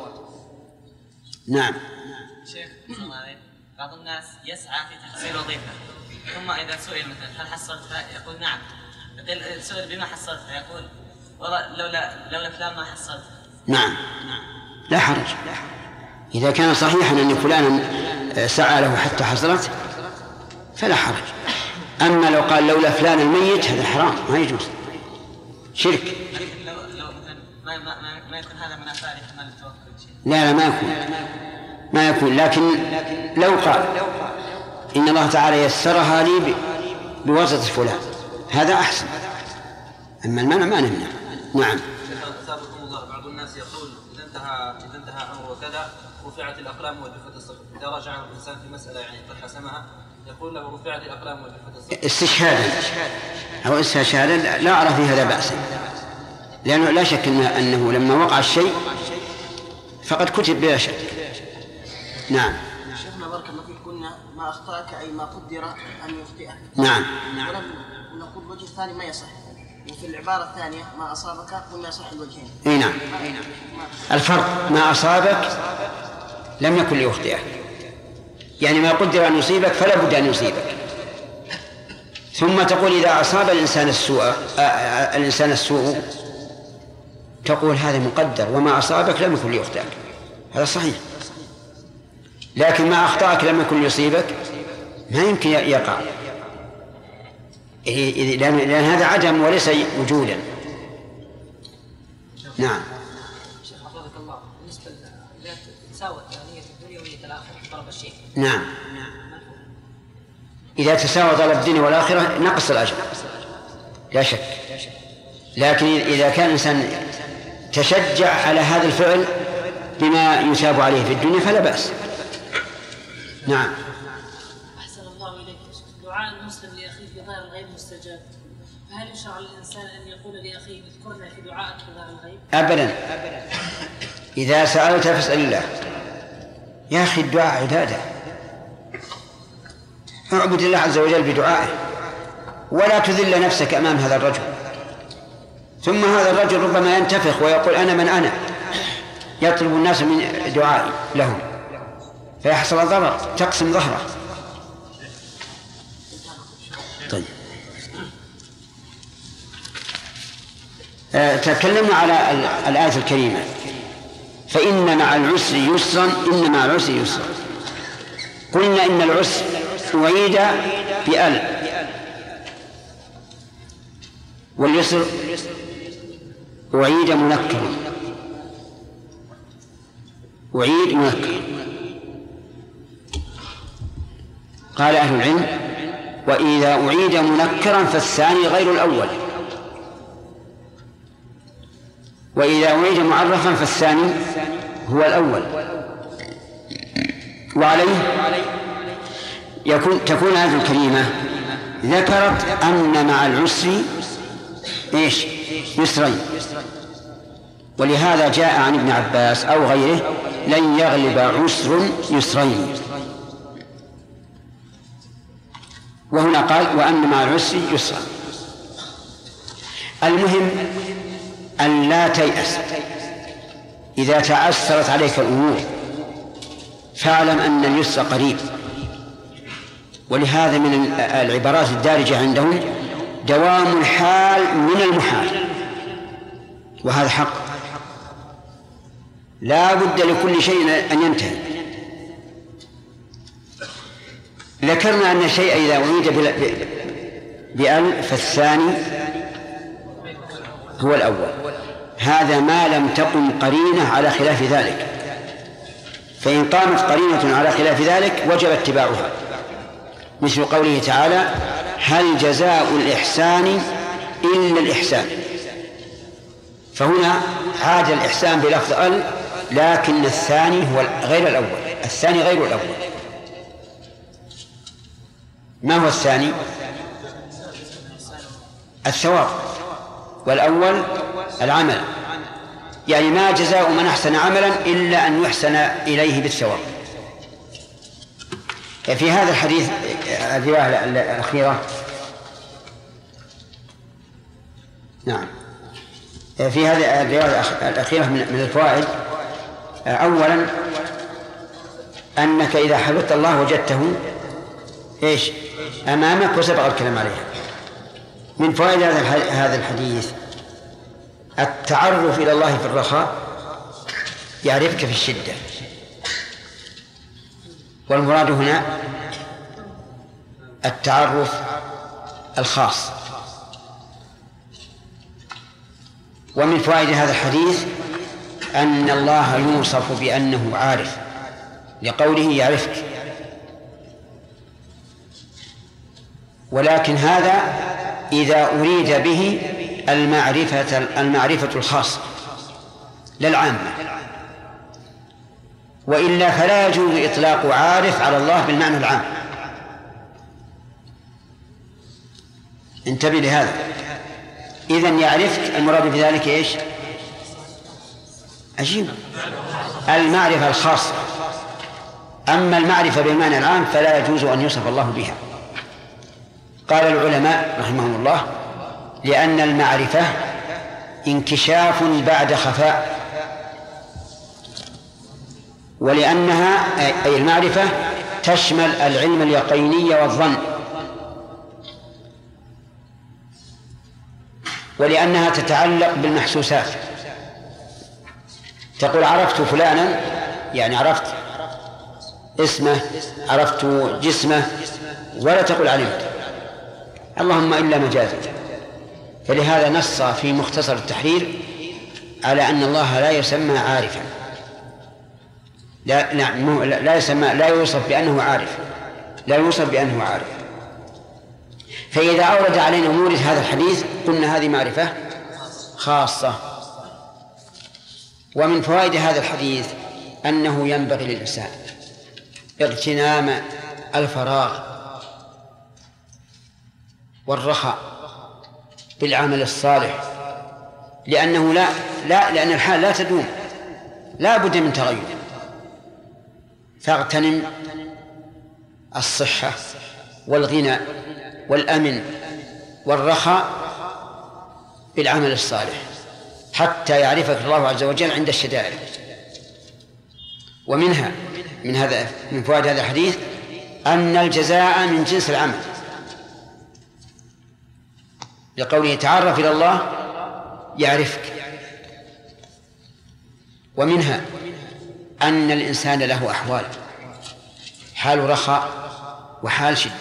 نعم. شيخ بعض الناس يسعى في تحصيل وظيفة، ثم إذا سئل مثلا هل حصلتها يقول نعم، سئل بما حصلتها يقول لولا فلان ما حصلتها. نعم لا حرج، إذا كان صحيحا أن فلانا سعى له حتى حصلت فلا حرج. أما لو قال لولا فلان الميت هذا حرام ما يجوز، شرك. لو ما يكون هذا من أفعال احتمال التوكل. لا ما يكون، لكن لو قال إن الله تعالى يسرها لي بواسطة فلان هذا أحسن، أما المنع ما نمنع. نعم. أثابكم الله، بعض الناس يقول إذا انتهى أمر وكذا رفعت الأقلام وجفت الصحف، إذا راجع الإنسان في مسألة يعني قد حسمها يقول له رفعت الأقلام وجفت الصحف استشهادا أو استشهادا لا أرى في هذا بأسا، لأنه لا شك أنه لما وقع الشيء فقد كتب بلا شك. نعم. شيخنا بارك الله فيك، قلنا ما أخطأك أي ما قدر أن يخطئك. نعم. ولم نقول الوجه الثاني ما يصح، وفي العبارة الثانية ما أصابك قلنا يصح الوجهين. اي نعم. الفرق ما أصابك لم يكن ليخطئك، يعني ما قدر أن يصيبك فلا بد أن يصيبك. ثم تقول إذا أصاب الإنسان السوء تقول هذا مقدر، وما أصابك لم يكن ليخطئك، هذا صحيح. لكن ما أخطأك لم يكن ليصيبك ما يمكن يقع، لأن هذا عدم وليس وجودا. نعم. شيخ حفظك الله، بالنسبة لا تساوت نية الدنيا ونية الآخرة طلب الشيء. نعم. إذا تساوى طلب الدنيا والآخرة نقص الأجر لا شك، لكن إذا كان الإنسان تشجع على هذا الفعل بما يثاب عليه في الدنيا فلا بأس. نعم. أحسن الله إليك. دعاء المسلم لأخيه في ظاهر الغيب مستجاب، فهل يشرع للإنسان أن يقول لأخيه اذكرنا في دعائك في ظاهر الغيب؟ أبدا. إذا سألت فاسأل الله. يا أخي الدعاء عبادة، اعبد الله عز وجل بدعائه، ولا تذل نفسك أمام هذا الرجل. ثم هذا الرجل ربما ينتفخ ويقول أنا من أنا، يطلب الناس من دعائي لهم فيحصل ضرر، تقسم ظهره. طيب تكلمنا على الآية الكريمة فإن مع العسر يسرا، إن مع العسر يسرا. قلنا إن العسر أعيد بأل، واليسر أعيد منكرا، أعيد منكرا. قال أهل العلم وإذا أعيد منكرا فالثاني غير الأول، وإذا أعيد معرفا فالثاني هو الأول. وعليه تكون هذه الكلمة ذكرت أن مع العسر يسرين، ولهذا جاء عن ابن عباس أو غيره لن يغلب عسر يسرين، وهنا قال وأن مع العسر يسرا. المهم أن لا تيأس إذا تعسرت عليك الأمور، فاعلم أن اليسر قريب. ولهذا من العبارات الدارجة عندهم دوام الحال من المحال، وهذا حق، لا بد لكل شيء أن ينتهي. ذكرنا أن الشيء إذا أريد بأل فالثاني هو الأول، هذا ما لم تقم قرينة على خلاف ذلك، فإن قامت قرينة على خلاف ذلك وجب اتباعها. مثل قوله تعالى: هل جزاء الإحسان إلا الإحسان. فهنا عاد الإحسان بلفظ ال، لكن الثاني هو غير الأول، الثاني غير الأول. ما هو الثاني؟ الثواب، والأول العمل. يعني ما جزاء من أحسن عملا إلا أن يحسن إليه بالثواب. في هذا الحديث الرواية الأخيرة، نعم، في هذه الرواية الأخيرة من الفوائد: أولا أنك إذا حفظت الله وجدته إيش أمامك وسبق الكلام عليه. من فوائد هذا الحديث التعرف إلى الله في الرخاء يعرفك في الشدة، والمراد هنا التعرف الخاص. ومن فوائد هذا الحديث أن الله يوصف بأنه عارف، لقوله يعرفك، ولكن هذا إذا أريد به المعرفة الخاصة لا العامة، وإلا فلا يجوز إطلاق عارف على الله بالمعنى العام. انتبه لهذا. إذن يعرفك المراد بذلك إيش؟ عجيب، المعرفة الخاصة. أما المعرفة بالمعنى العام فلا يجوز أن يوصف الله بها. قال العلماء رحمهم الله: لأن المعرفة انكشاف بعد خفاء، ولأنها أي المعرفة تشمل العلم اليقيني والظن، ولأنها تتعلق بالمحسوسات. تقول عرفت فلانا، يعني عرفت اسمه، عرفت جسمه، ولا تقول علمت، اللهم إلا مجازا. فلهذا نص في مختصر التحرير على أن الله لا يسمى عارفا، لا يسمى، لا يوصف بأنه عارف، لا يوصف بأنه عارف. فإذا أورد علينا مورد هذا الحديث قلنا هذه معرفة خاصة. ومن فوائد هذا الحديث أنه ينبغي للإنسان اغتنام الفراغ والرخاء بالعمل الصالح، لأنه لأن الحال لا تدوم، لا بد من تغير. فاغتنم الصحة والغنى والأمن والرخاء بالعمل الصالح حتى يعرفك الله عز وجل عند الشدائد. ومنها من فوائد هذا الحديث أن الجزاء من جنس العمل، لقوله تعرف إلى الله يعرفك. ومنها أن الإنسان له أحوال، حال رخاء وحال شدة،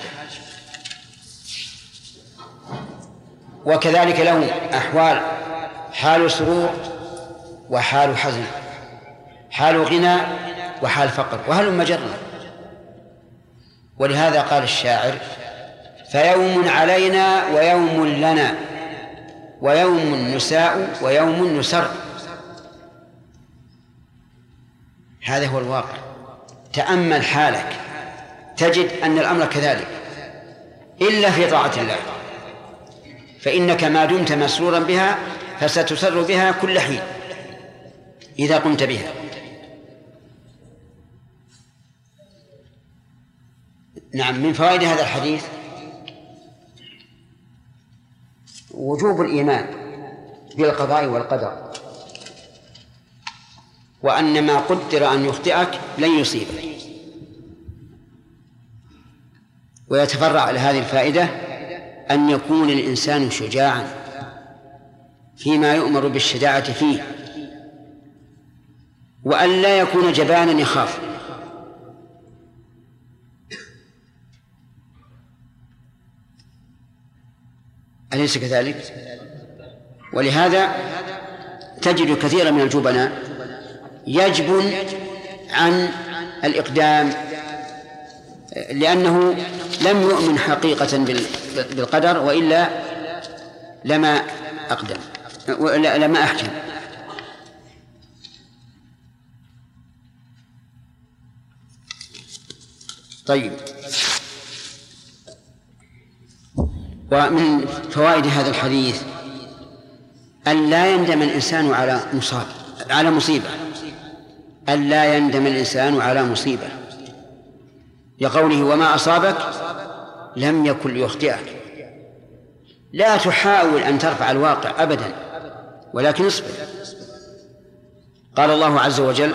وكذلك له أحوال حال سرور وحال حزن، حال غنى وحال فقر، وهل مجرة. ولهذا قال الشاعر: فيوم علينا ويوم لنا، ويوم نساء ويوم نسر. هذا هو الواقع. تأمل حالك تجد أن الأمر كذلك، إلا في طاعة الله، فإنك ما دمت مسرورا بها فستسر بها كل حين إذا قمت بها. نعم، من فوائد هذا الحديث وجوب الإيمان بالقضاء والقدر، وأن ما قدر أن يخطئك لن يصيبك. ويتفرع على هذه الفائدة أن يكون الإنسان شجاعا فيما يؤمر بالشجاعة فيه، وأن لا يكون جبانا يخاف. أليس كذلك؟ ولهذا تجد كثيرا من الجبناء يجبن عن الإقدام، لأنه لم يؤمن حقيقة بالقدر، وإلا لما أقدم لما أحكم. طيب، ومن فوائد هذا الحديث أن لا يندم الإنسان على مصيبة، أن لا يندم الإنسان على مصيبة، لقوله وما أصابك لم يكن ليخطئك. لا تحاول أن ترفع الواقع أبدا، ولكن اصبر. قال الله عز وجل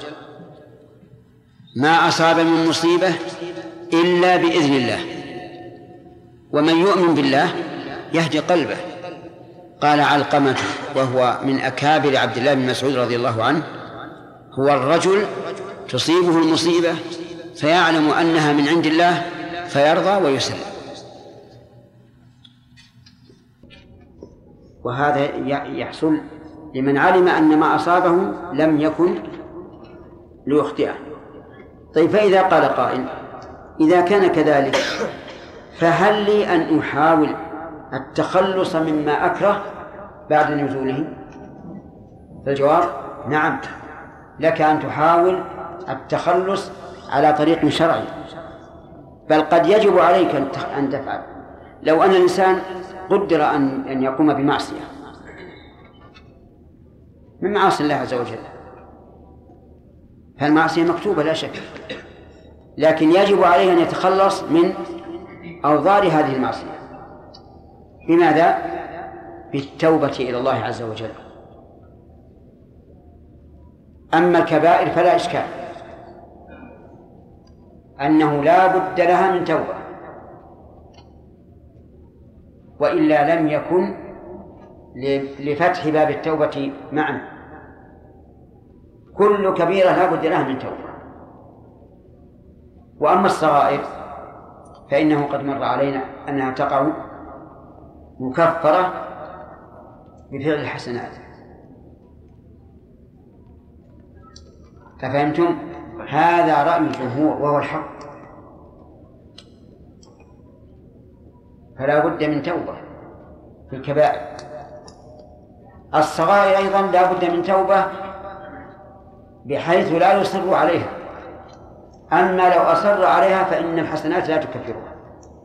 ما أصاب من مصيبة إلا بإذن الله، ومن يؤمن بالله يهدي قلبه. قال علقمة وهو من أكابر عبد الله بن مسعود رضي الله عنه هو الرجل تصيبه المصيبة فيعلم أنها من عند الله فيرضى ويسلم. وهذا يحصل لمن علم أن ما أصابه لم يكن ليخطئه. طيب، فإذا قال قائل إذا كان كذلك فهل لي أن أحاول التخلص مما أكره بعد نزوله؟ فالجواب نعم، لك أن تحاول التخلص على طريق شرعي، بل قد يجب عليك أن تفعل. لو أن الإنسان قدر أن يقوم بمعصية من معاصي الله عز وجل، فالمعصية مكتوبة لا شك، لكن يجب عليه أن يتخلص من أوضار هذه المعصية. بماذا؟ بالتوبة إلى الله عز وجل. أما الكبائر فلا إشكال، أنه لا بد لها من توبة، وإلا لم يكن لفتح باب التوبة معا. كل كبيرة لا بد لها من توبة. وأما الصغائر فإنه قد مر علينا أنها تقع مكفرة بفعل الحسنات. أفهمتم؟ هذا رأي الجمهور وهو الحق، فلا بد من توبة في الكبائر. الصغائر أيضا لا بد من توبة بحيث لا يصر عليها، أما لو أصر عليها فإن الحسنات لا تكفرها،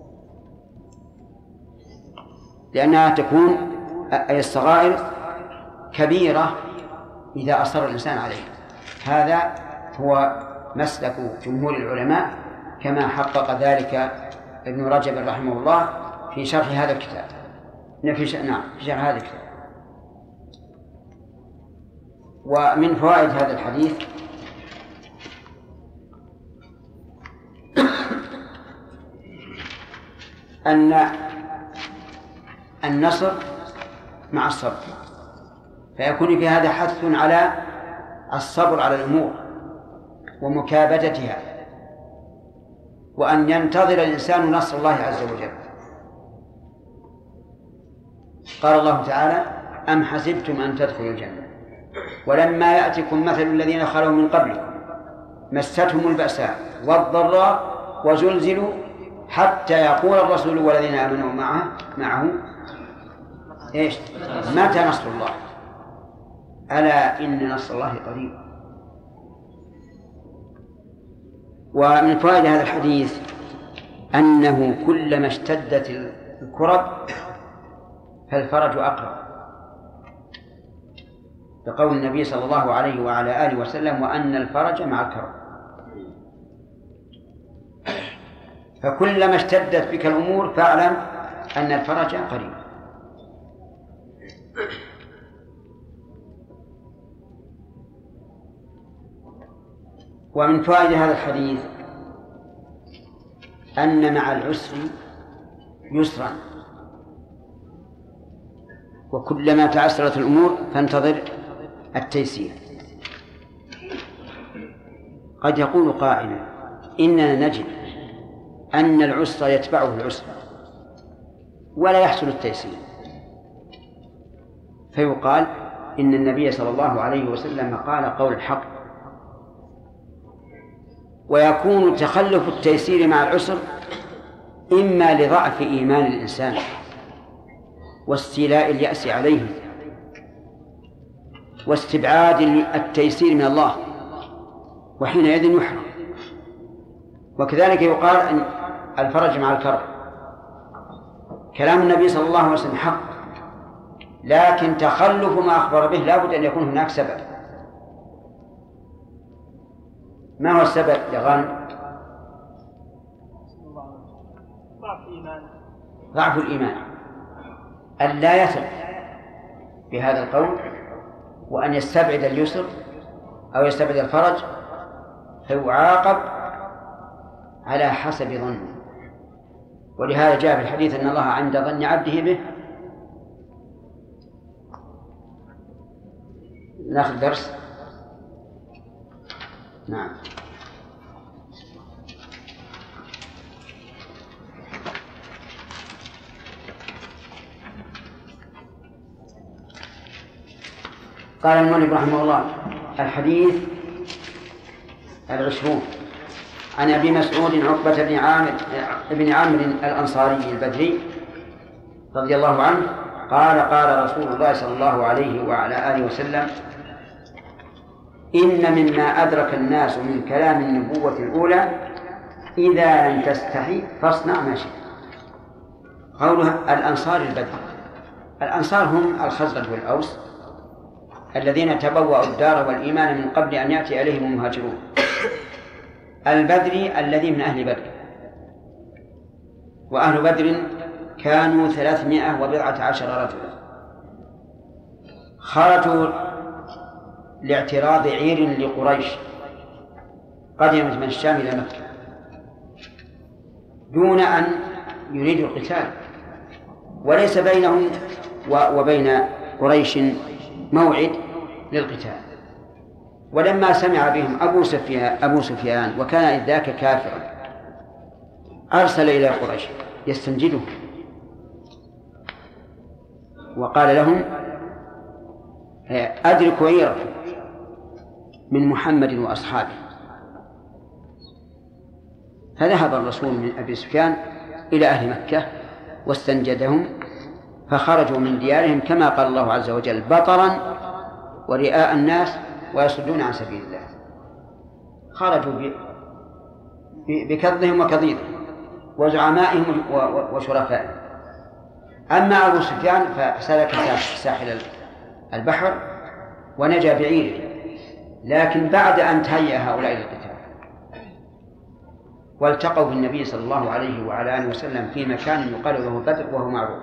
لأنها تكون أي الصغائر كبيرة إذا أصر الإنسان عليها. هذا هو مسلك جمهور العلماء كما حقق ذلك ابن رجب رحمه الله في شرح هذا الكتاب. في شرح هذا الكتاب. ومن فوائد هذا الحديث أن النصر مع الصبر، فيكون في هذا حث على الصبر على الأمور ومكابدتها، وأن ينتظر الإنسان نصر الله عز وجل. قال الله تعالى أم حسبتم أن تدخلوا الجنة ولما يأتكم مثل الذين خلوا من قبلكم مستهم البأساء والضراء وزلزلوا حتى يقول الرسول والذين آمنوا معه إيش؟ متى نصر الله؟ ألا إن نصر الله قريب. ومن فوائد هذا الحديث أنه كلما اشتدت الكرب فالفرج أقرب، لقول النبي صلى الله عليه وعلى آله وسلم وأن الفرج مع الكرب. فكلما اشتدت بك الأمور فاعلم أن الفرج قريب. ومن فوائد هذا الحديث أن مع العسر يسرا، وكلما تعسرت الأمور فانتظر التيسير. قد يقول قائل إننا نجد أن العسر يتبعه العسر ولا يحصل التيسير، فيقال إن النبي صلى الله عليه وسلم قال قول الحق، ويكون تخلف التيسير مع العسر إما لضعف إيمان الإنسان واستيلاء اليأس عليه واستبعاد التيسير من الله، وحينئذ يحرم. وكذلك يقال أن الفرج مع الكرب. كلام النبي صلى الله عليه وسلم حق، لكن تخلف ما أخبر به لا بد أن يكون هناك سبب. ما هو السبب يا غانم؟ ضعف الإيمان، أن لا يثق بهذا القول، وأن يستبعد اليسر أو يستبعد الفرج، فيعاقب على حسب ظنه. ولهذا جاء في الحديث أن الله عند ظن عبده به. ناخذ درس. نعم. قال المؤلف رحمه الله: الحديث 20 عن أبي مسعود عقبة بن عامر الأنصاري البدري رضي الله عنه قال: قال رسول الله صلى الله عليه وعلى آله وسلم: إن مما أدرك الناس من كلام النبوة الأولى إذا لم تستحي فاصنع ما شئت. قولها الأنصار البدري. الأنصار هم الخزرج والأوس الذين تبوأوا الدار والإيمان من قبل أن يأتي عليهم المهاجرون. البدري الذي من أهل بدر، وأهل بدر كانوا 310 رجلا، خرجوا لاعتراض عير لقريش قدمت من الشام إلى مكة دون أن يريدوا القتال، وليس بينهم وبين قريش موعد للقتال. ولما سمع بهم أبو سفيان وكان إذ ذاك كافرا أرسل إلى قريش يستنجدهم وقال لهم: أدركوا عيركم من محمد وأصحابه. فذهب الرسول من أبي سفيان إلى أهل مكة واستنجدهم، فخرجوا من ديارهم كما قال الله عز وجل: بطرا ورئاء الناس ويصدون عن سبيل الله. خرجوا بكظهم وكظيظهم وزعمائهم وشرفائهم. أما أبو سفيان فسلك ساحل البحر ونجا بعيره، لكن بعد أن تهيأ هؤلاء للقتال والتقوا بالنبي صلى الله عليه وعلى آله وسلم في مكان يقال له بدر وهو معروف.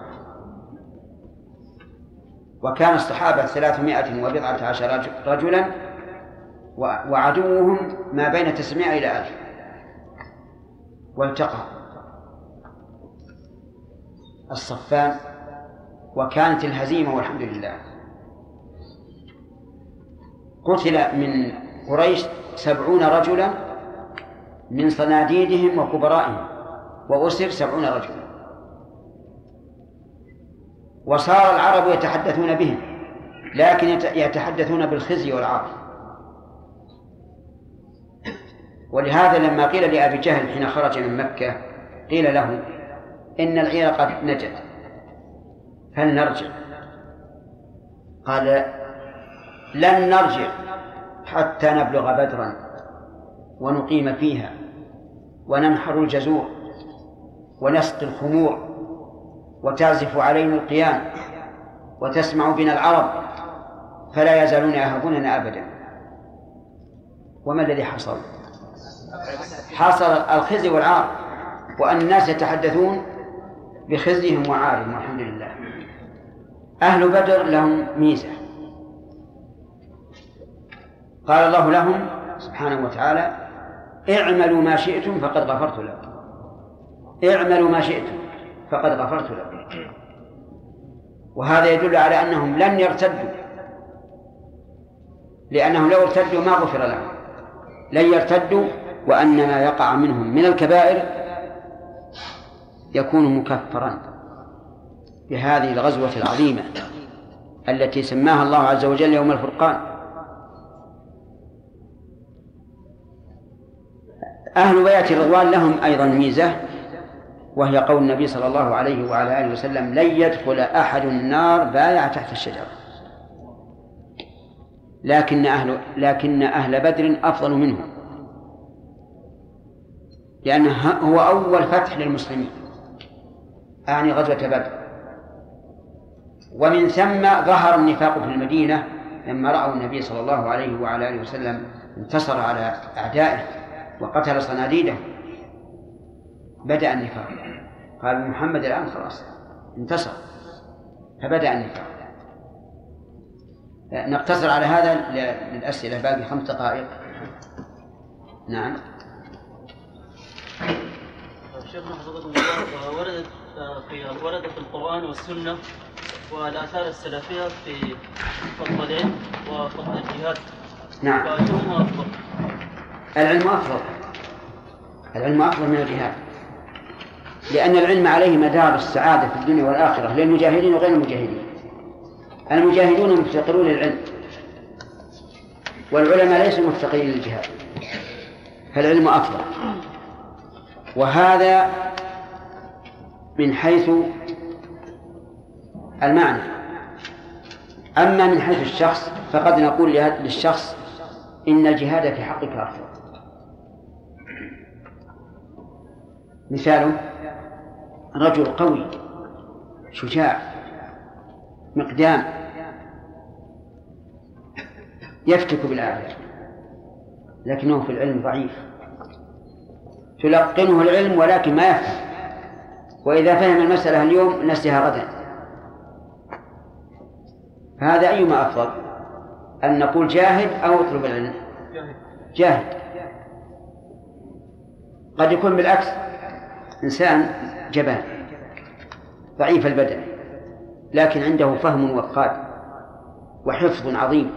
وكان الصحابة 310 رجلا، وعدوهم ما بين 900 إلى 1000، والتقى الصفان وكانت الهزيمة والحمد لله. قتل من قريش 70 رجلا من صناديدهم وكبرائهم، وأسر 70 رجلا. وصار العرب يتحدثون بهم، لكن يتحدثون بالخزي والعار. ولهذا لما قيل لأبي جهل حين خرج من مكة قيل له: إن العير قد نجت فلنرجع. قال: لن نرجع حتى نبلغ بدرا ونقيم فيها وننحر الجزور ونسقي الخمور وتعزف علينا القيان وتسمع بنا العرب، فلا يزالون يهابوننا أبدا. وما الذي حصل؟ حصل الخزي والعار، وأن الناس يتحدثون بخزيهم وعارهم، والحمد لله. أهل بدر لهم ميزة، قال الله لهم سبحانه وتعالى: اعملوا ما شئتم فقد غفرت لكم. اعملوا ما شئتم فقد غفرت لكم. وهذا يدل على أنهم لن يرتدوا، لأنهم لو ارتدوا ما غفر لهم. لن يرتدوا، وأن ما يقع منهم من الكبائر يكون مكفرا بهذه الغزوة العظيمة التي سماها الله عز وجل يوم الفرقان. أهل بيت الرضوان لهم أيضا ميزة، وهي قول النبي صلى الله عليه وعلى آله وسلم: لن يدخل أحد النار بايع تحت الشجرة. لكن أهل بدر أفضل منهم، لأنه هو أول فتح للمسلمين، أعني غزوة بدر. ومن ثم ظهر النفاق في المدينة لما رأوا النبي صلى الله عليه وعلى آله وسلم انتصر على أعدائه وقتل صناديده، بدأ النفاق. قال محمد الآن خلاص انتصر، فبدأ النفاق. نقتصر على هذا للأسئلة، باقي 5 دقائق. نعم. شيخنا حفظكم الله، ورد في القرآن والسنة والآثار السلفية في فضل العلم وفضل الجهاد. نعم. فأيهما أفضل؟ العلم أفضل من الجهاد، لأن العلم عليه مدار السعادة في الدنيا والآخرة للمجاهدين وغير المجاهدين. المجاهدون مفتقرون للعلم، والعلماء ليسوا مفتقرين للجهاد، فالعلم أفضل. وهذا من حيث المعنى. أما من حيث الشخص فقد نقول للشخص: إن الجهاد في حقك أفضل. مثاله: رجل قوي شجاع مقدام يفتك بالأعداء، لكنه في العلم ضعيف، تلقنه العلم ولكن ما يفهم، وإذا فهم المسألة اليوم نسيها غدا. فهذا أيما أفضل؟ أن نقول جاهد أو اطلب العلم؟ جاهد. قد يكون بالعكس، إنسان جبان ضعيف البدن لكن عنده فهم وقاد وحفظ عظيم،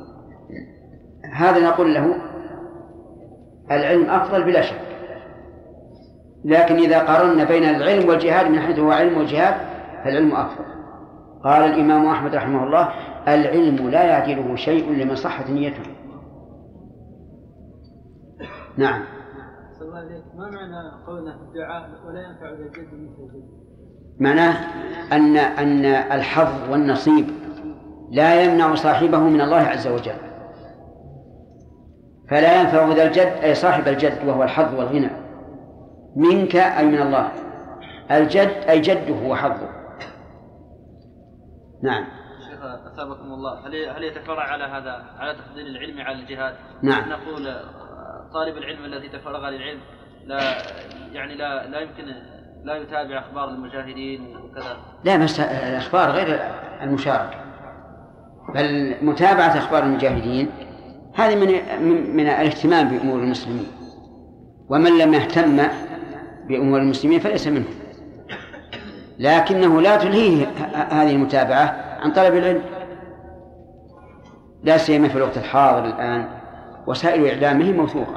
هذا نقول له العلم أفضل بلا شك. لكن إذا قارنا بين العلم والجهاد من حيث هو علم وجهاد فالعلم أفضل. قال الإمام أحمد رحمه الله: العلم لا يعدله شيء لمن صحت نيته. نعم. ما معنى قولنا في الدعاء ولا ينفع ذا الجد مثل الجد؟ معناه أن الحظ والنصيب لا يمنع صاحبه من الله عز وجل، فلا ينفع ذا الجد أي صاحب الجد وهو الحظ والغنى منك أي من الله. الجد أي جده وحظه. نعم. شيخ أثابكم الله، هل يتفرع على هذا على تفضيل العلم على الجهاد؟ نعم. نقول طالب العلم الذي تفرغ للعلم لا يمكن لا يتابع أخبار المجاهدين وكذا. لا، بس الأخبار غير المشاركة، بل متابعة أخبار المجاهدين هذه من الاهتمام بأمور المسلمين، ومن لم يهتم بأمور المسلمين فليس منهم. لكنه لا تلهيه هذه المتابعة عن طلب العلم، لا سيما في الوقت الحاضر الآن وسائل إعلامه موثوقة،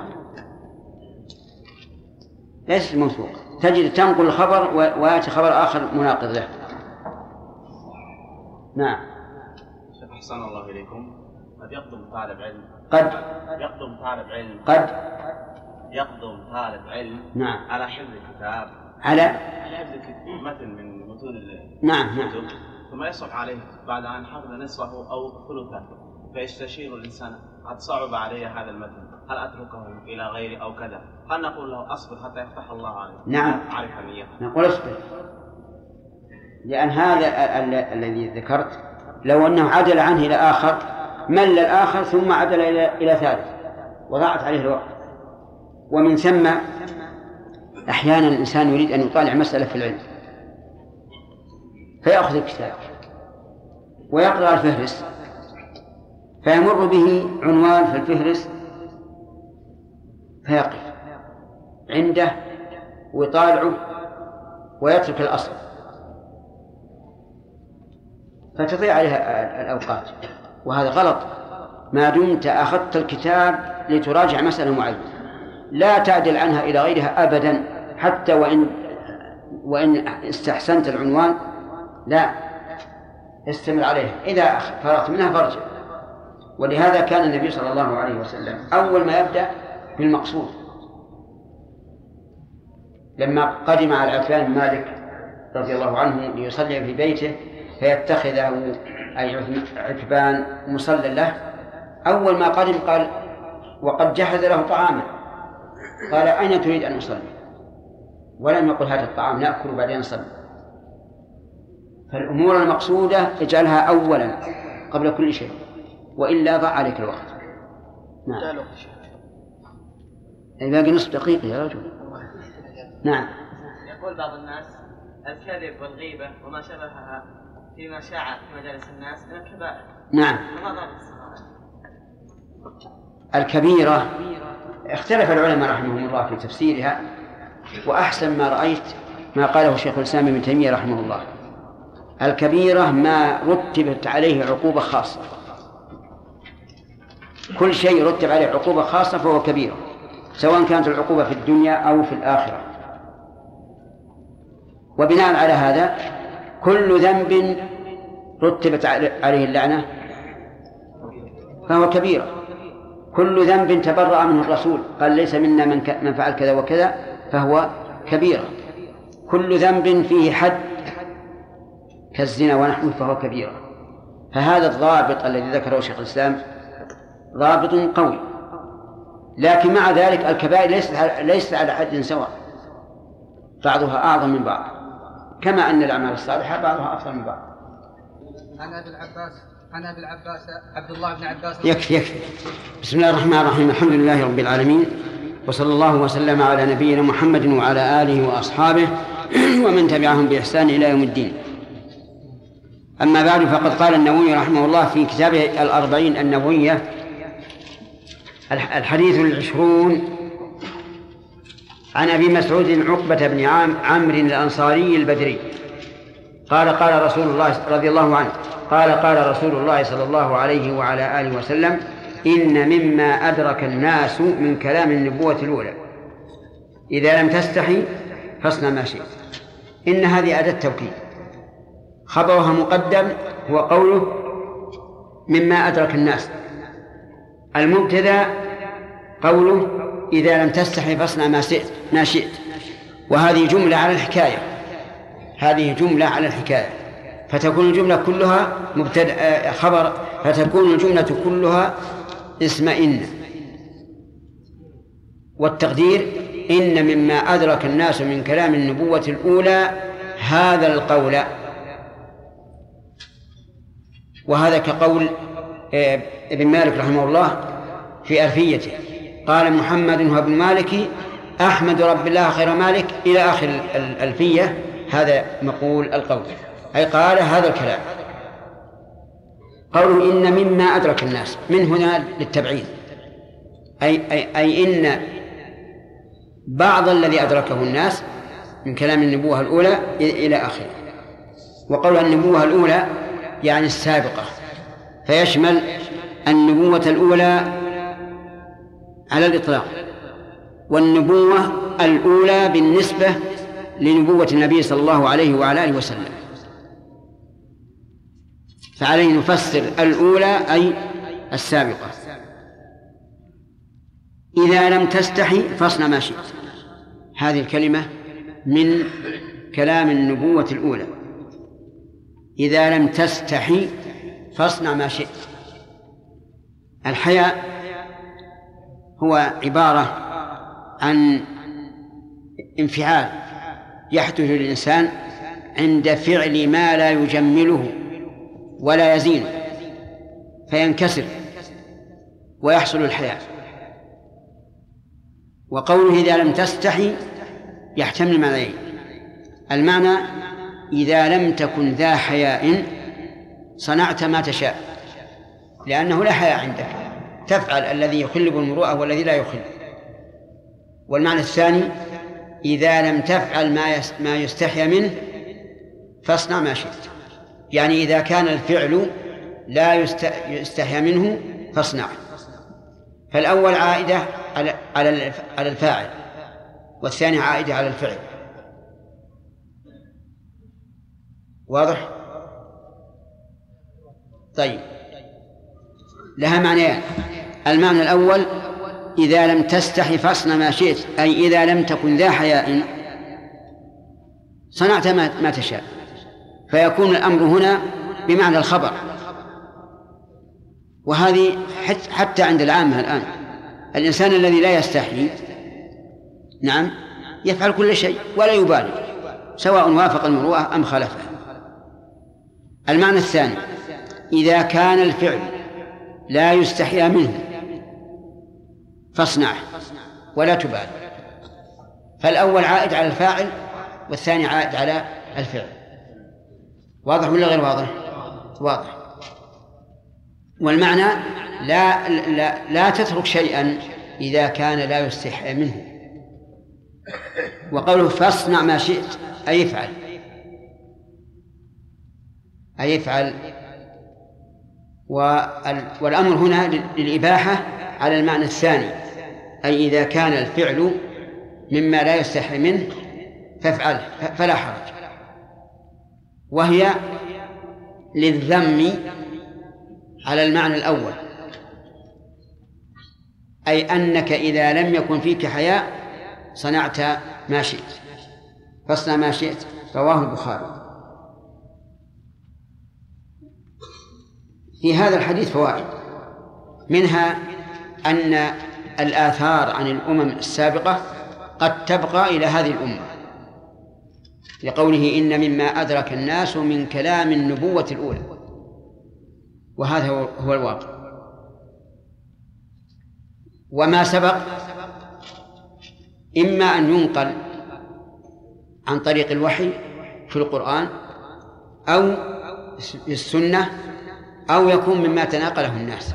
ليست موثوقة. تجد تنقل الخبر ويأتي خبر آخر مناقض له. نعم. شيخ أحسن الله إليكم، قد يقدم طالب علم نعم. على حفظ كتاب، على حفظ متن من متون نعم. ثم يصعب عليه بعد أن حفظ نصفه أو ثلثه فيستشير الإنسان: قد صعب علي هذا المتن، هل أتركه إلى غيري أو كذا؟ هل نقول له أصبر حتى يفتح الله عليك؟ نعم. أعرف نيته. نقول اصبر، لأن هذا الذي ذكرت لو أنه عدل عنه إلى آخر مل الآخر ثم عدل إلى ثالث وضاعت عليه الوقت. ومن ثم أحيانا الإنسان يريد أن يطالع مسألة في العلم فيأخذ الكتاب ويقرأ الفهرس فيمر به عنوان في الفهرس فيقف عنده ويطالعه ويترك الأصل، فتضيع عليها الأوقات، وهذا غلط. ما دمت أخذت الكتاب لتراجع مسألة معينة لا تعدل عنها إلى غيرها أبدا، حتى وإن استحسنت العنوان لا استمر عليه، إذا فرغت منها فارجع. ولهذا كان النبي صلى الله عليه وسلم أول ما يبدأ بالمقصود، لما قدم على عتبان مالك رضي الله عنه ليصلي في بيته فيتخذه أي عتبان مصلى له، أول ما قدم قال وقد جهز له طعاما، قال أين تريد أن أصلي؟ ولم يقل هذا الطعام نأكل وبعدين نصلي. فالأمور المقصودة اجعلها أولا قبل كل شيء، وإلا ضاع عليك الوقت. نعم. باقي نصف دقيقة يا رجل. نعم. يقول بعض الناس الكذب والغيبة وما شبهها فيما شاع في مجالس الناس من الكبائر. نعم. الكبيرة اختلف العلماء رحمهم الله في تفسيرها، وأحسن ما رأيت ما قاله شيخ الإسلام ابن تيمية رحمه الله: الكبيرة ما رتبت عليه عقوبة خاصة، كل شيء رتب عليه عقوبة خاصة فهو كبيرة، سواء كانت العقوبة في الدنيا أو في الآخرة. وبناء على هذا كل ذنب رتبت عليه اللعنة فهو كبيرة، كل ذنب تبرأ منه الرسول قال ليس منا من فعل كذا وكذا فهو كبيرة، كل ذنب فيه حد كالزنا ونحوه فهو كبيرة. فهذا الضابط الذي ذكره شيخ الإسلام ضابط قوي، لكن مع ذلك الكبائر ليست على حد سواء، بعضها أعظم من بعض، كما أن الأعمال الصالحة بعضها أفضل من بعض. عن أبي العباس عبد الله بن عباس. يكفي. بسم الله الرحمن الرحيم، الحمد لله رب العالمين، وصلى الله وسلم على نبينا محمد وعلى آله وأصحابه ومن تبعهم بإحسان إلى يوم الدين. أما بعد، فقد قال النووي رحمه الله في كتابه الأربعين النووية الحديث 20 عن أبي مسعود عقبة بن عمرو الأنصاري البدري قال رسول الله رضي الله عنه قال رسول الله صلى الله عليه وعلى آله وسلم: إن مما أدرك الناس من كلام النبوة الأولى إذا لم تستحي فاصنع ما شئت. إن هذه أداة توكيد، خبرها مقدم هو قوله مما أدرك الناس، المبتدأ قوله إذا لم تستحي فاصنع ما شئت، وهذه جملة على الحكاية، هذه جملة على الحكاية، فتكون الجملة كلها مبتدأ خبر، فتكون الجملة كلها اسم إن، والتقدير إن مما أدرك الناس من كلام النبوة الأولى هذا القول. وهذا كقول ابن مالك رحمه الله في ألفيته، قال محمد هو ابن مالك أحمد رب الله خير مالك إلى آخر الألفية. هذا مقول القول، أي قال هذا الكلام. قوله إن مما أدرك الناس، من هنا للتبعيد، أي إن بعض الذي أدركه الناس من كلام النبوة الأولى إلى آخره. وقول النبوة الأولى يعني السابقة، فيشمل النبوة الأولى على الإطلاق، والنبوة الأولى بالنسبة لنبوة النبي صلى الله عليه وعلى آله وسلم. فعليه نفسر الأولى أي السابقة. إذا لم تستحي فاصنع ما شئت، هذه الكلمة من كلام النبوة الأولى، إذا لم تستحي فاصنع ما شئت. الحياء هو عبارة عن انفعال يحدث للإنسان عند فعل ما لا يجمله ولا يزينه فينكسر ويحصل الحياء. وقوله إذا لم تستحي يحتمل معنيين: المعنى إذا لم تكن ذا حياء صنعت ما تشاء، لأنه لا حياء عندك، تفعل الذي يخل بالمروءة والذي لا يخل. والمعنى الثاني إذا لم تفعل ما يستحي منه فاصنع ما شئت، يعني إذا كان الفعل لا يستحي منه فاصنعه. فالأول عائدة على الفاعل، والثاني عائدة على الفعل. واضح؟ طيب، لها معنيان: المعنى الأول إذا لم تستحي فاصنع ما شئت، أي إذا لم تكن ذا حياء صنعت ما تشاء، فيكون الأمر هنا بمعنى الخبر. وهذه حتى عند العامة الآن، الإنسان الذي لا يستحي نعم يفعل كل شيء ولا يبالي، سواء وافق المروءة أم خالفها. المعنى الثاني: إذا كان الفعل لا يستحيا منه فاصنعه ولا تبالي. فالأول عائد على الفاعل والثاني عائد على الفعل. واضح ولا غير واضح؟ واضح. والمعنى لا تترك شيئا إذا كان لا يستحيا منه. وقوله فاصنع ما شئت أي افعل. والأمر هنا للإباحة على المعنى الثاني، أي إذا كان الفعل مما لا يستحي منه فافعله فلا حرج. وهي للذم على المعنى الأول، أي أنك إذا لم يكن فيك حياء صنعت ما شئت. فاصنع ما شئت، رواه البخاري. في هذا الحديث فوائد، منها أن الآثار عن الأمم السابقة قد تبقى إلى هذه الأمة، لقوله إن مما أدرك الناس من كلام النبوة الأولى، وهذا هو الواقع. وما سبق إما أن ينقل عن طريق الوحي في القرآن أو في السنة، أو يكون مما تناقله الناس.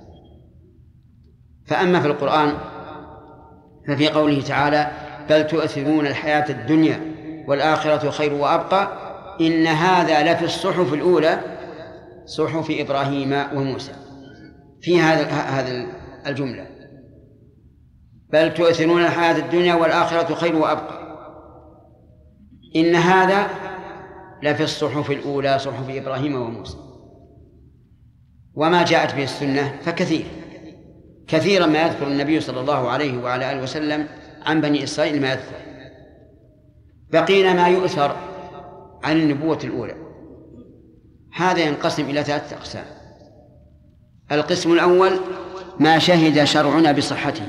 فأما في القرآن ففي قوله تعالى بل تؤثرون الحياة الدنيا والآخرة خير وأبقى إن هذا لفي الصحف الأولى صحف إبراهيم وموسى. في هذا الجملة بل تؤثرون الحياة الدنيا والآخرة خير وأبقى، إن هذا لفي الصحف الأولى صحف إبراهيم وموسى. وما جاءت به السنة كثيرا ما يذكر النبي صلى الله عليه وعلى آله وسلم عن بني إسرائيل ما يذكر. بقينا ما يؤثر عن النبوة الأولى. هذا ينقسم إلى 3 أقسام. القسم الأول ما شهد شرعنا بصحته،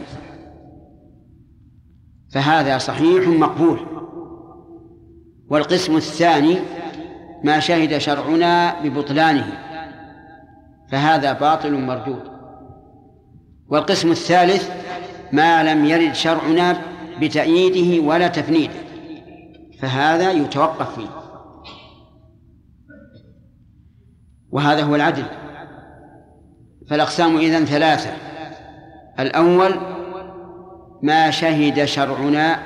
فهذا صحيح مقبول. والقسم الثاني ما شهد شرعنا ببطلانه، فهذا باطل مردود. والقسم الثالث ما لم يرد شرعنا بتأييده ولا تفنيده، فهذا يتوقف فيه. وهذا هو العدل. فالأقسام إذن 3: الأول ما شهد شرعنا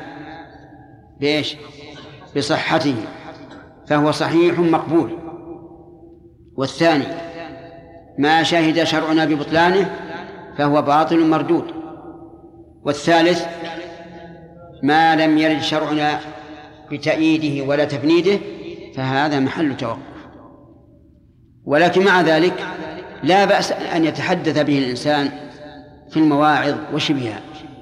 بصحته فهو صحيح مقبول. والثاني ما شهد شرعنا ببطلانه فهو باطل مردود. والثالث ما لم يرد شرعنا بتأييده ولا تفنيده، فهذا محل توقف. ولكن مع ذلك لا بأس أن يتحدث به الإنسان في المواعظ وشبهها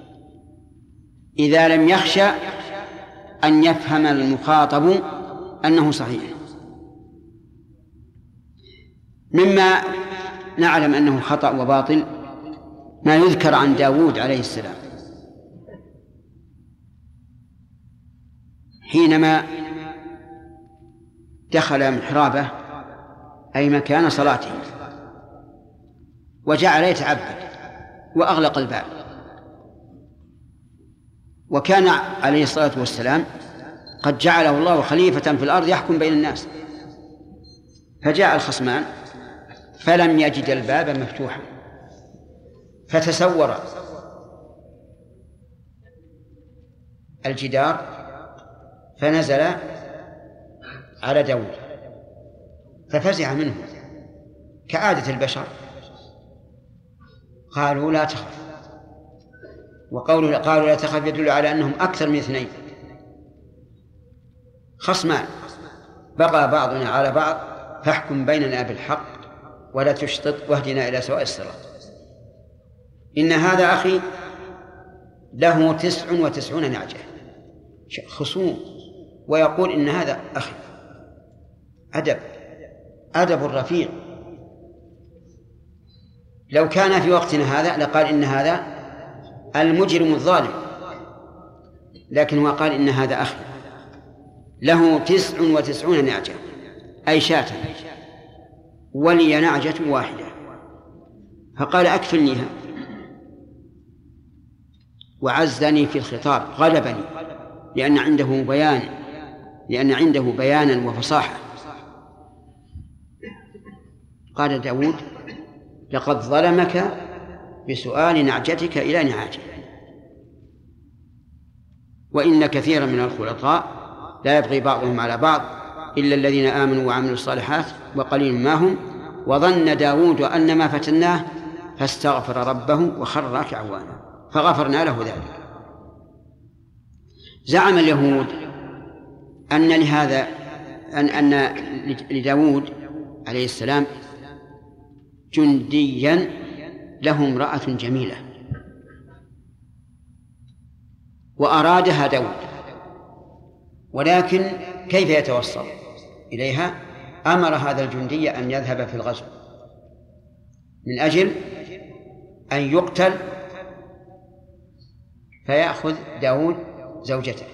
إذا لم يخشى أن يفهم المخاطب أنه صحيح. مما نعلم أنه خطأ وباطل ما يذكر عن داود عليه السلام حينما دخل محرابه أي مكان صلاته وجعل يتعبد وأغلق الباب، وكان عليه الصلاة والسلام قد جعله الله خليفة في الأرض يحكم بين الناس. فجاء الخصمان فلم يجد الباب مفتوحا، فتسور الجدار فنزل على داود ففزع منه كعادة البشر. قالوا لا تخف، قالوا لا تخف يدل على أنهم أكثر من 2 خصمان، بقى بعضنا على بعض فاحكم بيننا بالحق ولا تشطط واهدنا إلى سواء الصراط. إن هذا أخي له 99 نعجة، خصوم ويقول إن هذا أخي. أدب رفيع. لو كان في وقتنا هذا لقال إن هذا المجرم الظالم، لكن هو قال إن هذا أخي له 99 نعجة أي شاة، ولي نعجة واحدة، فقال أكفلنيها، وعزني في الخطاب، غلبني لأن عنده بيانا وفصاحة. قال داود: لقد ظلمك بسؤال نعجتك إلى نعاجه، وإن كثيرا من الخلطاء لا يبغي بعضهم على بعض إلا الذين آمنوا وعملوا الصالحات وقليل ما هم. وظن داود أن ما فتناه فاستغفر ربه وخر راكعا وأناب فغفرنا له ذلك. زعم اليهود أن لداود عليه السلام جنديا له امرأة جميلة وأرادها داود، ولكن كيف يتوصل إليها؟ أمر هذا الجندي أن يذهب في الغزو من أجل أن يقتل فيأخذ داود زوجته،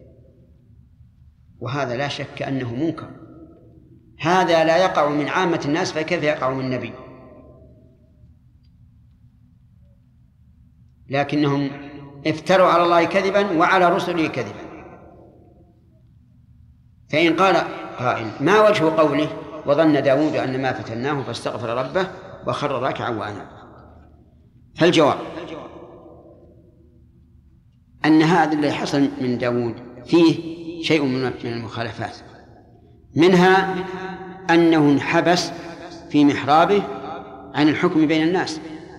وهذا لا شك أنه منكر. هذا لا يقع من عامة الناس، فكيف يقع من النبي؟ لكنهم افتروا على الله كذبا وعلى رسله كذبا. فإن قال قائل: ما وجه قوله وظن داود أن ما فتناه فاستغفر ربه وخر راكعا وأناب؟ فالجواب أن هذا الذي حصل من داود فيه شيء من المخالفات، منها أنه انحبس في محرابه عن الحكم بين الناس،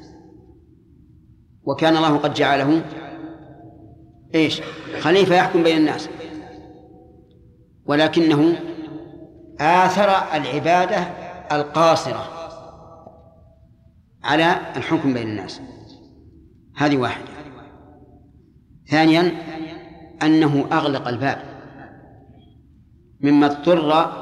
وكان الله قد جعله خليفة يحكم بين الناس، ولكنه آثر العبادة القاصرة على الحكم بين الناس. هذه واحدة. ثانيا أنه أغلق الباب مما اضطر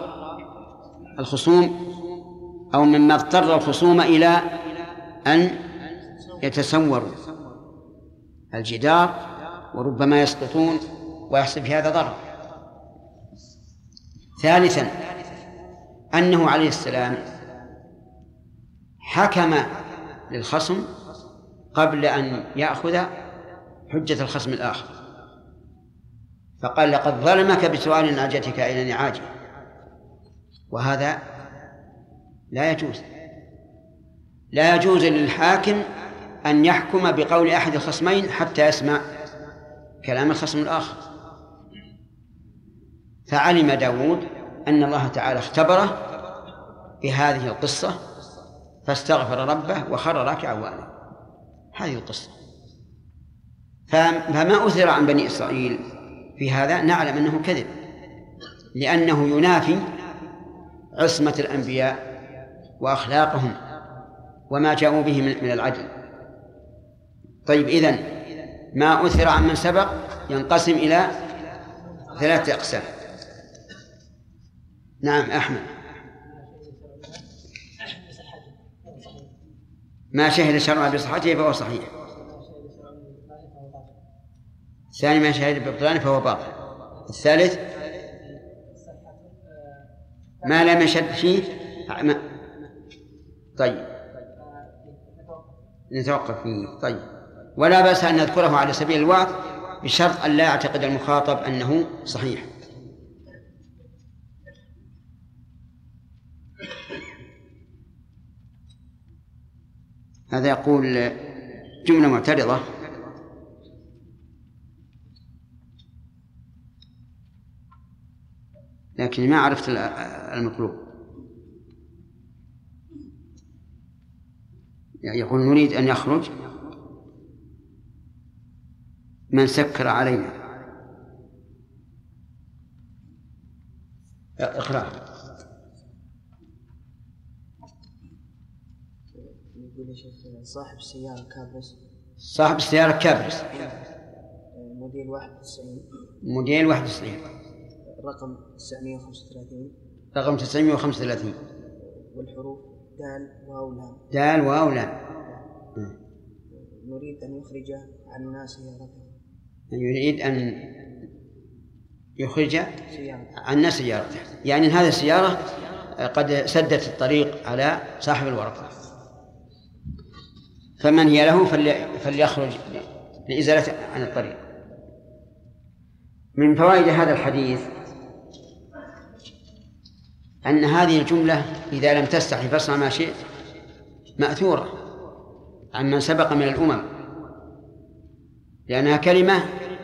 الخصوم إلى أن يتسوروا الجدار، وربما يسقطون ويحصل في هذا ضرر. ثالثا أنه عليه السلام حكم للخصم قبل أن يأخذ حجة الخصم الآخر، فقال: لقد ظلمك بسؤال نعجتك إلى نعاجه، وهذا لا يجوز للحاكم أن يحكم بقول أحد الخصمين حتى يسمع كلام الخصم الآخر. فعلم داود أن الله تعالى اختبره بهذه القصة فاستغفر ربه وخر راكعا وأناب. هذه القصة. فما أثر عن بني إسرائيل في هذا نعلم أنه كذب، لأنه ينافي عصمة الأنبياء وأخلاقهم وما جاءوا به من العدل. طيب، إذن ما أثر عن من سبق ينقسم إلى 3 أقسام. نعم أحمد. ما شهد شرعا بصحته فهو صحيح. الثاني ما شهد ببطلانه فهو باطل. الثالث ما لم يشهد فيه طيب نتوقف فيه. طيب، ولا بأس أن نذكره على سبيل الوعظ بشرط أن لا يعتقد المخاطب أنه صحيح. هذا يقول جملة معترضة: لكن ما عرفت المطلوب. يقول: نريد أن يخرج من سكر علينا. اقرأ. يقول يا شيخ: صاحب السيارة كابرس موديل 91 موديل 91 الرقم 935. رقم 935. والحروف دال واو لام. دال واو لام. نريد أن يخرج عن الناس سيارته. يريد أن يخرج عن الناس سيارته، يعني أن هذه السيارة قد سدت الطريق على صاحب الورقة، فمن هي له فليخرج لإزالة عن الطريق. من فوائد هذا الحديث أن هذه الجملة إذا لم تستحي فاصنع ما شئت مأثورة عن من سبق من الأمم، لأنها كلمة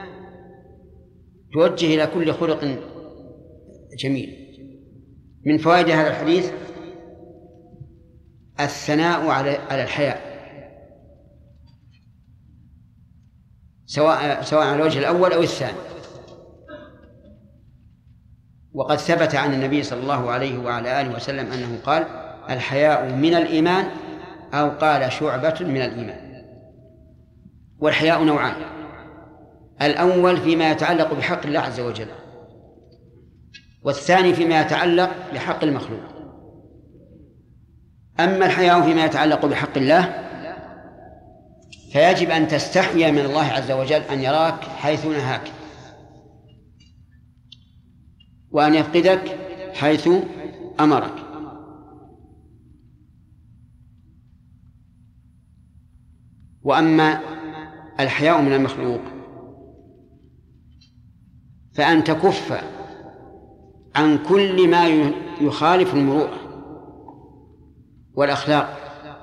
توجه إلى كل خلق جميل. من فوائد هذا الحديث الثناء على الحياء، سواء على الوجه الأول أو الثاني. وقد ثبت عن النبي صلى الله عليه وعلى آله وسلم أنه قال: الحياء من الإيمان، أو قال شعبة من الإيمان. والحياء نوعان: الأول فيما يتعلق بحق الله عز وجل، والثاني فيما يتعلق بحق المخلوق. أما الحياء فيما يتعلق بحق الله فيجب أن تستحيا من الله عز وجل أن يراك حيث نهاك، وأن يفقدك حيث أمرك. وأما الحياء من المخلوق فأن تكف عن كل ما يخالف المروءة والأخلاق.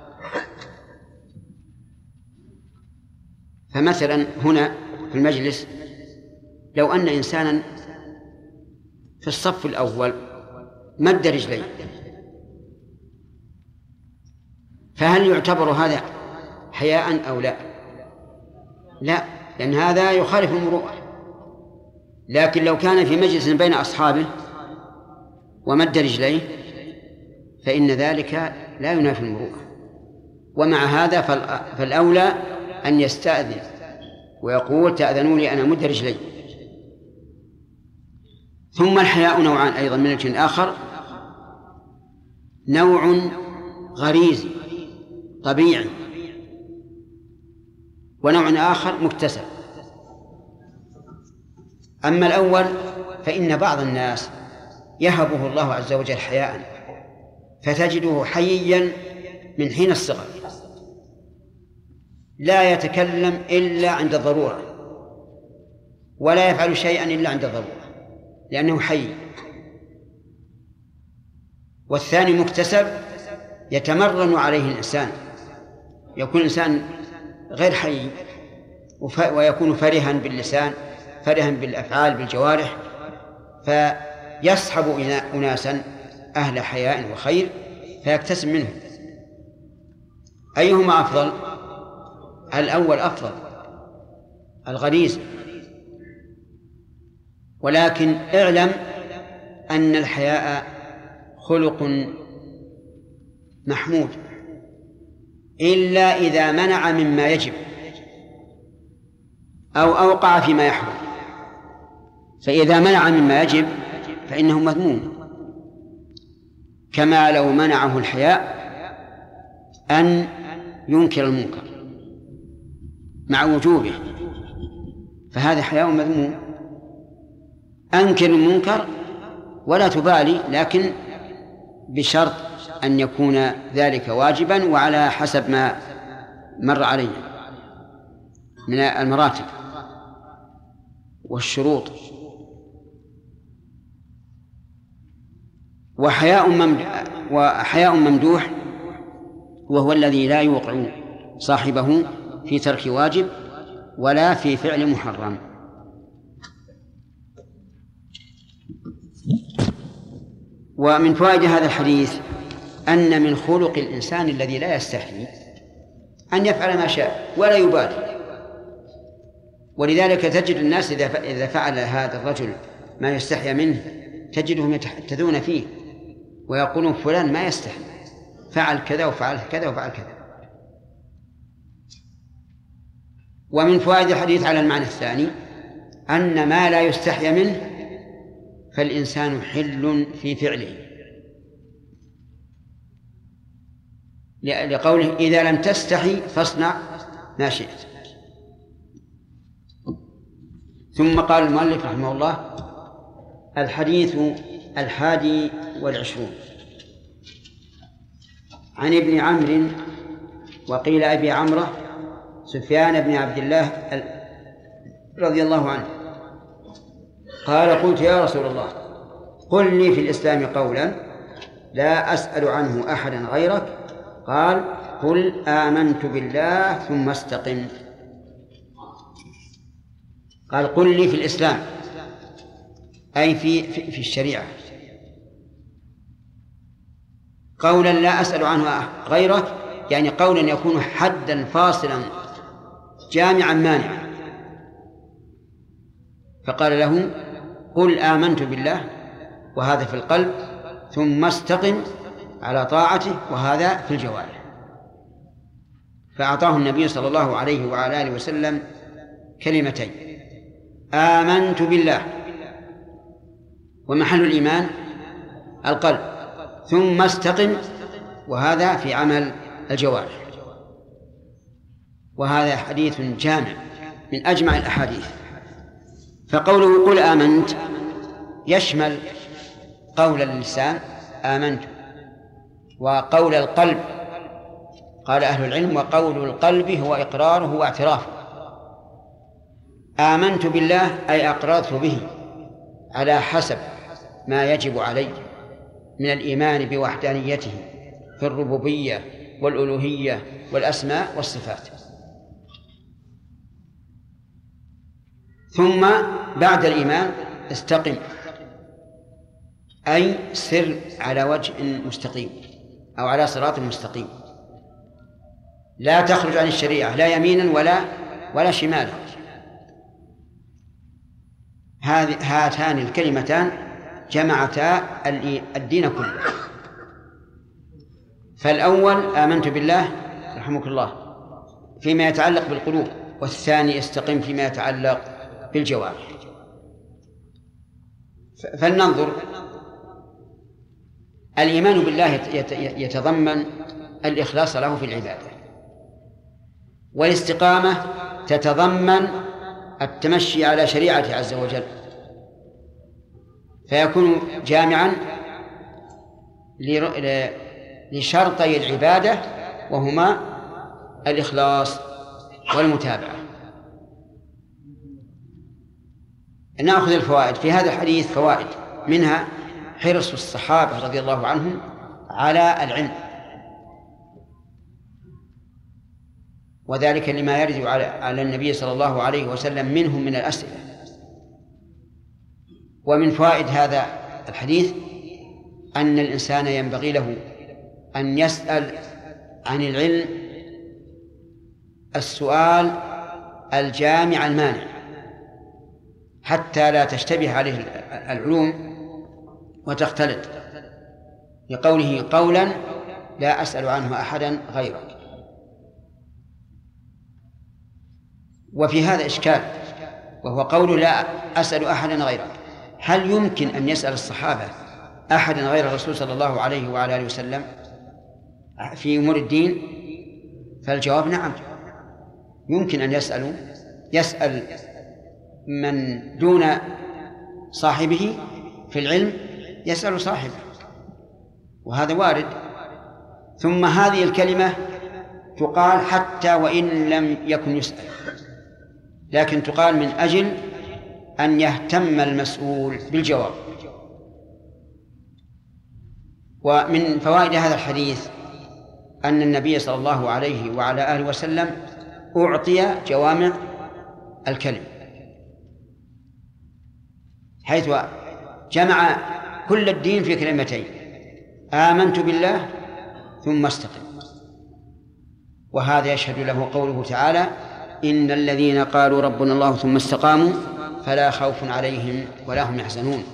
فمثلا هنا في المجلس لو أن إنسانا في الصف الأول مد رجليه، فهل يعتبر هذا حياء أو لا؟ لا، لأن هذا يخالف المروءة. لكن لو كان في مجلس بين أصحابه ومد رجليه فإن ذلك لا ينافي المروءة. ومع هذا فالأولى أن يستأذن ويقول: تأذنوا لي أن أمد رجلي. ثم الحياء نوعان أيضا من وجه آخر: نوع غريزي طبيعي، ونوع آخر مكتسب. أما الأول فإن بعض الناس يهبه الله عز وجل حياء، فتجده حييا من حين الصغر، لا يتكلم إلا عند الضرورة، ولا يفعل شيئا إلا عند الضرورة لأنه حي. والثاني مكتسب يتمرن عليه الإنسان، يكون الإنسان غير حي ويكون فرحا باللسان، فرحا بالأفعال بالجوارح، فيصحب أناسا أهل حياء وخير فيكتسب منهم. أيهما أفضل؟ الأول أفضل، الغريزي. ولكن اعلم أن الحياء خلق محمود إلا إذا منع مما يجب أو أوقع فيما يحرم. فإذا منع مما يجب فإنه مذموم، كما لو منعه الحياء أن ينكر المنكر مع وجوبه، فهذا حياء مذموم. أنكر المنكر ولا تبالي، لكن بشرط أن يكون ذلك واجبا وعلى حسب ما مر علينا من المراتب والشروط. وحياء ممدوح وهو الذي لا يوقع صاحبه في ترك واجب ولا في فعل محرم. ومن فوائد هذا الحديث أن من خلق الإنسان الذي لا يستحي أن يفعل ما شاء ولا يبالي. ولذلك تجد الناس إذا فعل هذا الرجل ما يستحي منه تجدهم يتحدثون فيه ويقولون: فلان ما يستحي، فعل كذا وفعل كذا وفعل كذا. ومن فوائد الحديث على المعنى الثاني أن ما لا يستحي منه فالإنسان حل في فعله، لقوله إذا لم تستحي فاصنع ما شئت. ثم قال المؤلف رحمه الله: الحديث 21 عن ابن عمرو وقيل أبي عمرو سفيان بن عبد الله رضي الله عنه قال: قلت يا رسول الله قل لي في الإسلام قولا لا أسأل عنه أحدا غيرك. قال: قل آمنت بالله ثم استقم. قال: قل لي في الإسلام، أي في الشريعة، قولا لا أسأل عنه غيرك، يعني قولا يكون حدا فاصلا جامعا مانعا. فقال له: قل آمنت بالله، وهذا في القلب، ثم استقم على طاعته، وهذا في الجوارح. فأعطاه النبي صلى الله عليه وعلى آله وسلم كلمتين: آمنت بالله، ومحل الإيمان القلب، ثم استقم، وهذا في عمل الجوارح. وهذا حديث جامع من أجمع الأحاديث. فقوله قل آمنت يشمل قول اللسان آمنت، وقول القلب. قال أهل العلم: وقول القلب هو إقراره واعترافه. آمنت بالله أي أقررت به على حسب ما يجب علي من الإيمان بوحدانيته في الربوبية والألوهية والأسماء والصفات. ثم بعد الإيمان استقم، أي سر على وجه مستقيم أو على صراط مستقيم، لا تخرج عن الشريعة لا يمينا ولا شمالا. هاتان الكلمتان جمعتا الدين كله. فالأول آمنت بالله رحمك الله فيما يتعلق بالقلوب، والثاني استقم فيما يتعلق بالجوارح. فلننظر. الإيمان بالله يتضمن الإخلاص له في العبادة، والاستقامة تتضمن التمشي على شريعته عز وجل، فيكون جامعا لشرطي العبادة، وهما الإخلاص والمتابعة. نأخذ الفوائد في هذا الحديث. فوائد منها حرص الصحابة رضي الله عنهم على العلم، وذلك لما يرد على النبي صلى الله عليه وسلم منهم من الأسئلة. ومن فوائد هذا الحديث أن الإنسان ينبغي له أن يسأل عن العلم السؤال الجامع المانع، حتى لا تشتبه عليه العلوم وتختلط، لقوله قولا لا أسأل عنه أحدا غيرك. وفي هذا إشكال، وهو قول لا أسأل أحدا غيرك. هل يمكن أن يسأل الصحابة أحدا غير الرسول صلى الله عليه وعلى آله وسلم في أمور الدين؟ فالجواب نعم، يمكن أن يسأل من دون صاحبه في العلم، يسأل صاحبه، وهذا وارد. ثم هذه الكلمة تقال حتى وإن لم يكن يسأل، لكن تقال من أجل أن يهتم المسؤول بالجواب. ومن فوائد هذا الحديث أن النبي صلى الله عليه وعلى آله وسلم أعطي جوامع الكلم، حيث جمع كل الدين في كلمتين: آمنت بالله ثم استقم. وهذا يشهد له قوله تعالى: إن الذين قالوا ربنا الله ثم استقاموا فلا خوف عليهم ولا هم يحزنون.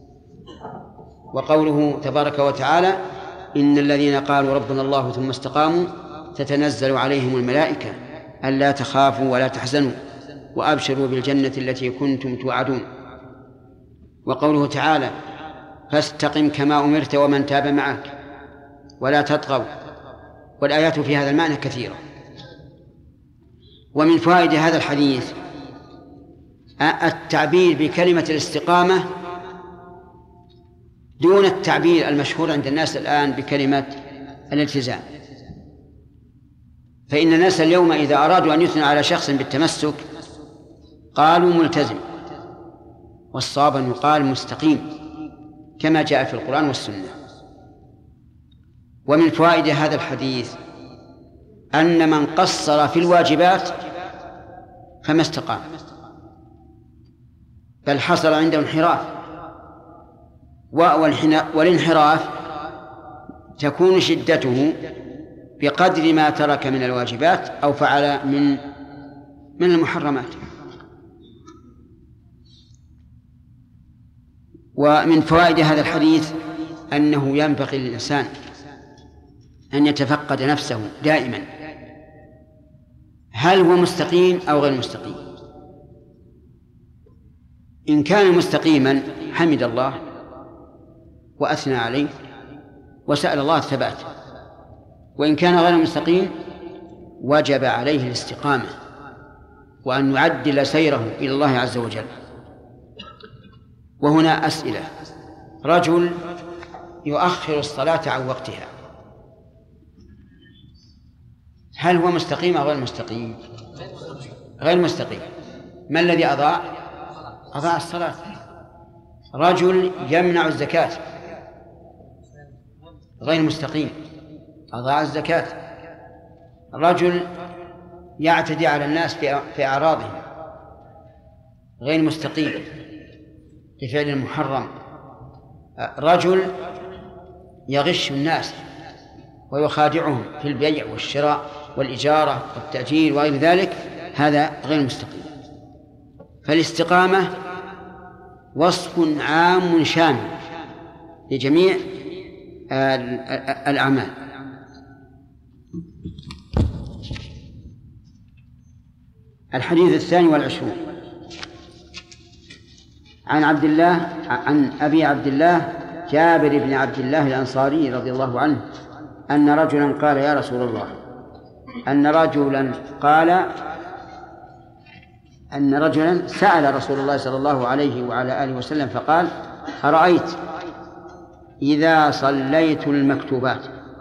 وقوله تبارك وتعالى: إن الذين قالوا ربنا الله ثم استقاموا تتنزل عليهم الملائكة ألا تخافوا ولا تحزنوا وأبشروا بالجنة التي كنتم توعدون. وقوله تعالى فاستقم كما أمرت ومن تاب معك ولا تطغوا، والآيات في هذا المعنى كثيرة. ومن فوائد هذا الحديث التعبير بكلمة الاستقامة دون التعبير المشهور عند الناس الآن بكلمة الالتزام. فإن الناس اليوم إذا أرادوا أن يثنوا على شخص بالتمسك قالوا ملتزم، والصواب أن يقال مستقيم كما جاء في القرآن والسنة. ومن فوائد هذا الحديث أن من قصر في الواجبات فما استقام، بل حصل عنده انحراف، والانحراف تكون شدته بقدر ما ترك من الواجبات أو فعل من المحرمات. ومن فوائد هذا الحديث أنه ينبغي للإنسان أن يتفقد نفسه دائما، هل هو مستقيم أو غير مستقيم؟ إن كان مستقيما حمد الله وأثنى عليه وسأل الله الثبات، وإن كان غير مستقيم وجب عليه الاستقامة وأن يعدل سيره إلى الله عز وجل. وهنا أسئلة. رجل يؤخر الصلاة عن وقتها، هل هو مستقيم أو غير مستقيم؟ غير مستقيم. ما الذي أضاع الصلاة. رجل يمنع الزكاة، غير مستقيم، أضاع الزكاة. رجل يعتدي على الناس في أعراضهم، غير مستقيم لفعل محرم. رجل يغش الناس ويخادعهم في البيع والشراء والإجارة والتأجير وغير ذلك، هذا غير مستقيم. فالاستقامة وصف عام شامل لجميع الأعمال. الحديث 22 عن أبي عبد الله جابر بن عبد الله الأنصاري رضي الله عنه أن رجلا قال يا رسول الله، أن رجلا سأل رسول الله صلى الله عليه وعلى آله وسلم فقال أرأيت إذا صليت المكتوبات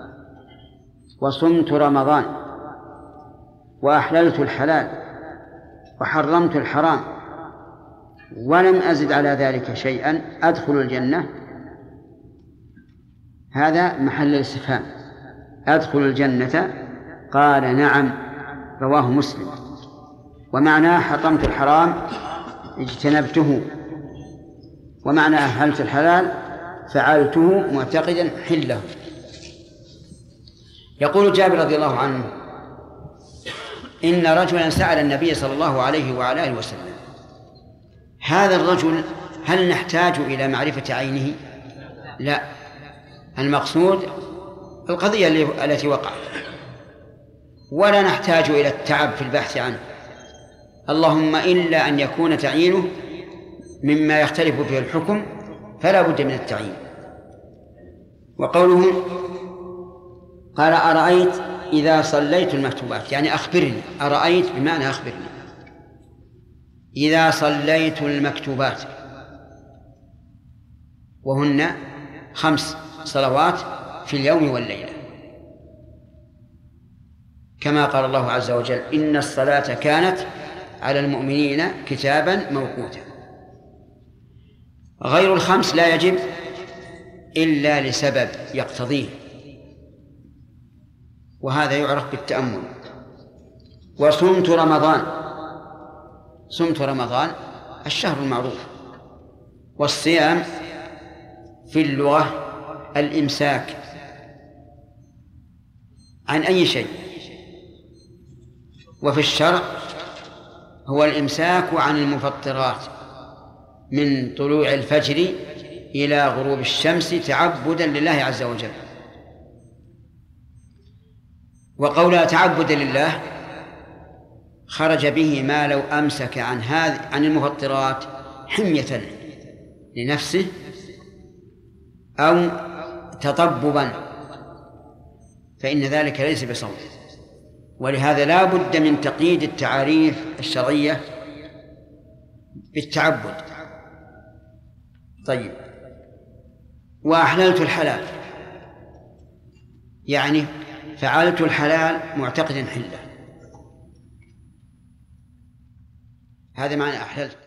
وصمت رمضان وأحللت الحلال وحرمت الحرام ولم أزد على ذلك شيئا أدخل الجنة؟ هذا محل الاستفهام. أدخل الجنة؟ قال نعم، رواه مسلم. ومعناه حرمت الحرام اجتنبته، ومعنى أحللت الحلال فعلته معتقدا حله. يقول جابر رضي الله عنه إن رجلا سأل النبي صلى الله عليه وعلى آله وسلم. هذا الرجل هل نحتاج إلى معرفة عينه؟ لا، المقصود القضية التي وقعت، ولا نحتاج إلى التعب في البحث عنه، اللهم إلا أن يكون تعيينه مما يختلف فيه الحكم فلا بد من التعيين. وقوله قال أرأيت إذا صليت المكتوبات، يعني أخبرني. أرأيت بمعنى أخبرني. إذا صليت المكتوبات، وهن 5 صلوات في اليوم والليلة، كما قال الله عز وجل إن الصلاة كانت على المؤمنين كتابا موقوتا. غير ال5 لا يجب إلا لسبب يقتضيه، وهذا يعرف بالتأمل. وصمت رمضان الشهر المعروف. والصيام في اللغة الإمساك عن أي شيء، وفي الشرع هو الإمساك عن المفطرات من طلوع الفجر إلى غروب الشمس تعبدا لله عز وجل. وقولها تعبدا لله خرج به ما لو أمسك عن المفطرات لنفسه أو تطببا فإن ذلك ليس بصوم. ولهذا لا بد من تقييد التعاريف الشرعية بالتعبد. طيب، وأحللت الحلال يعني فعلت الحلال معتقدا حله، هذا معنى أحللت.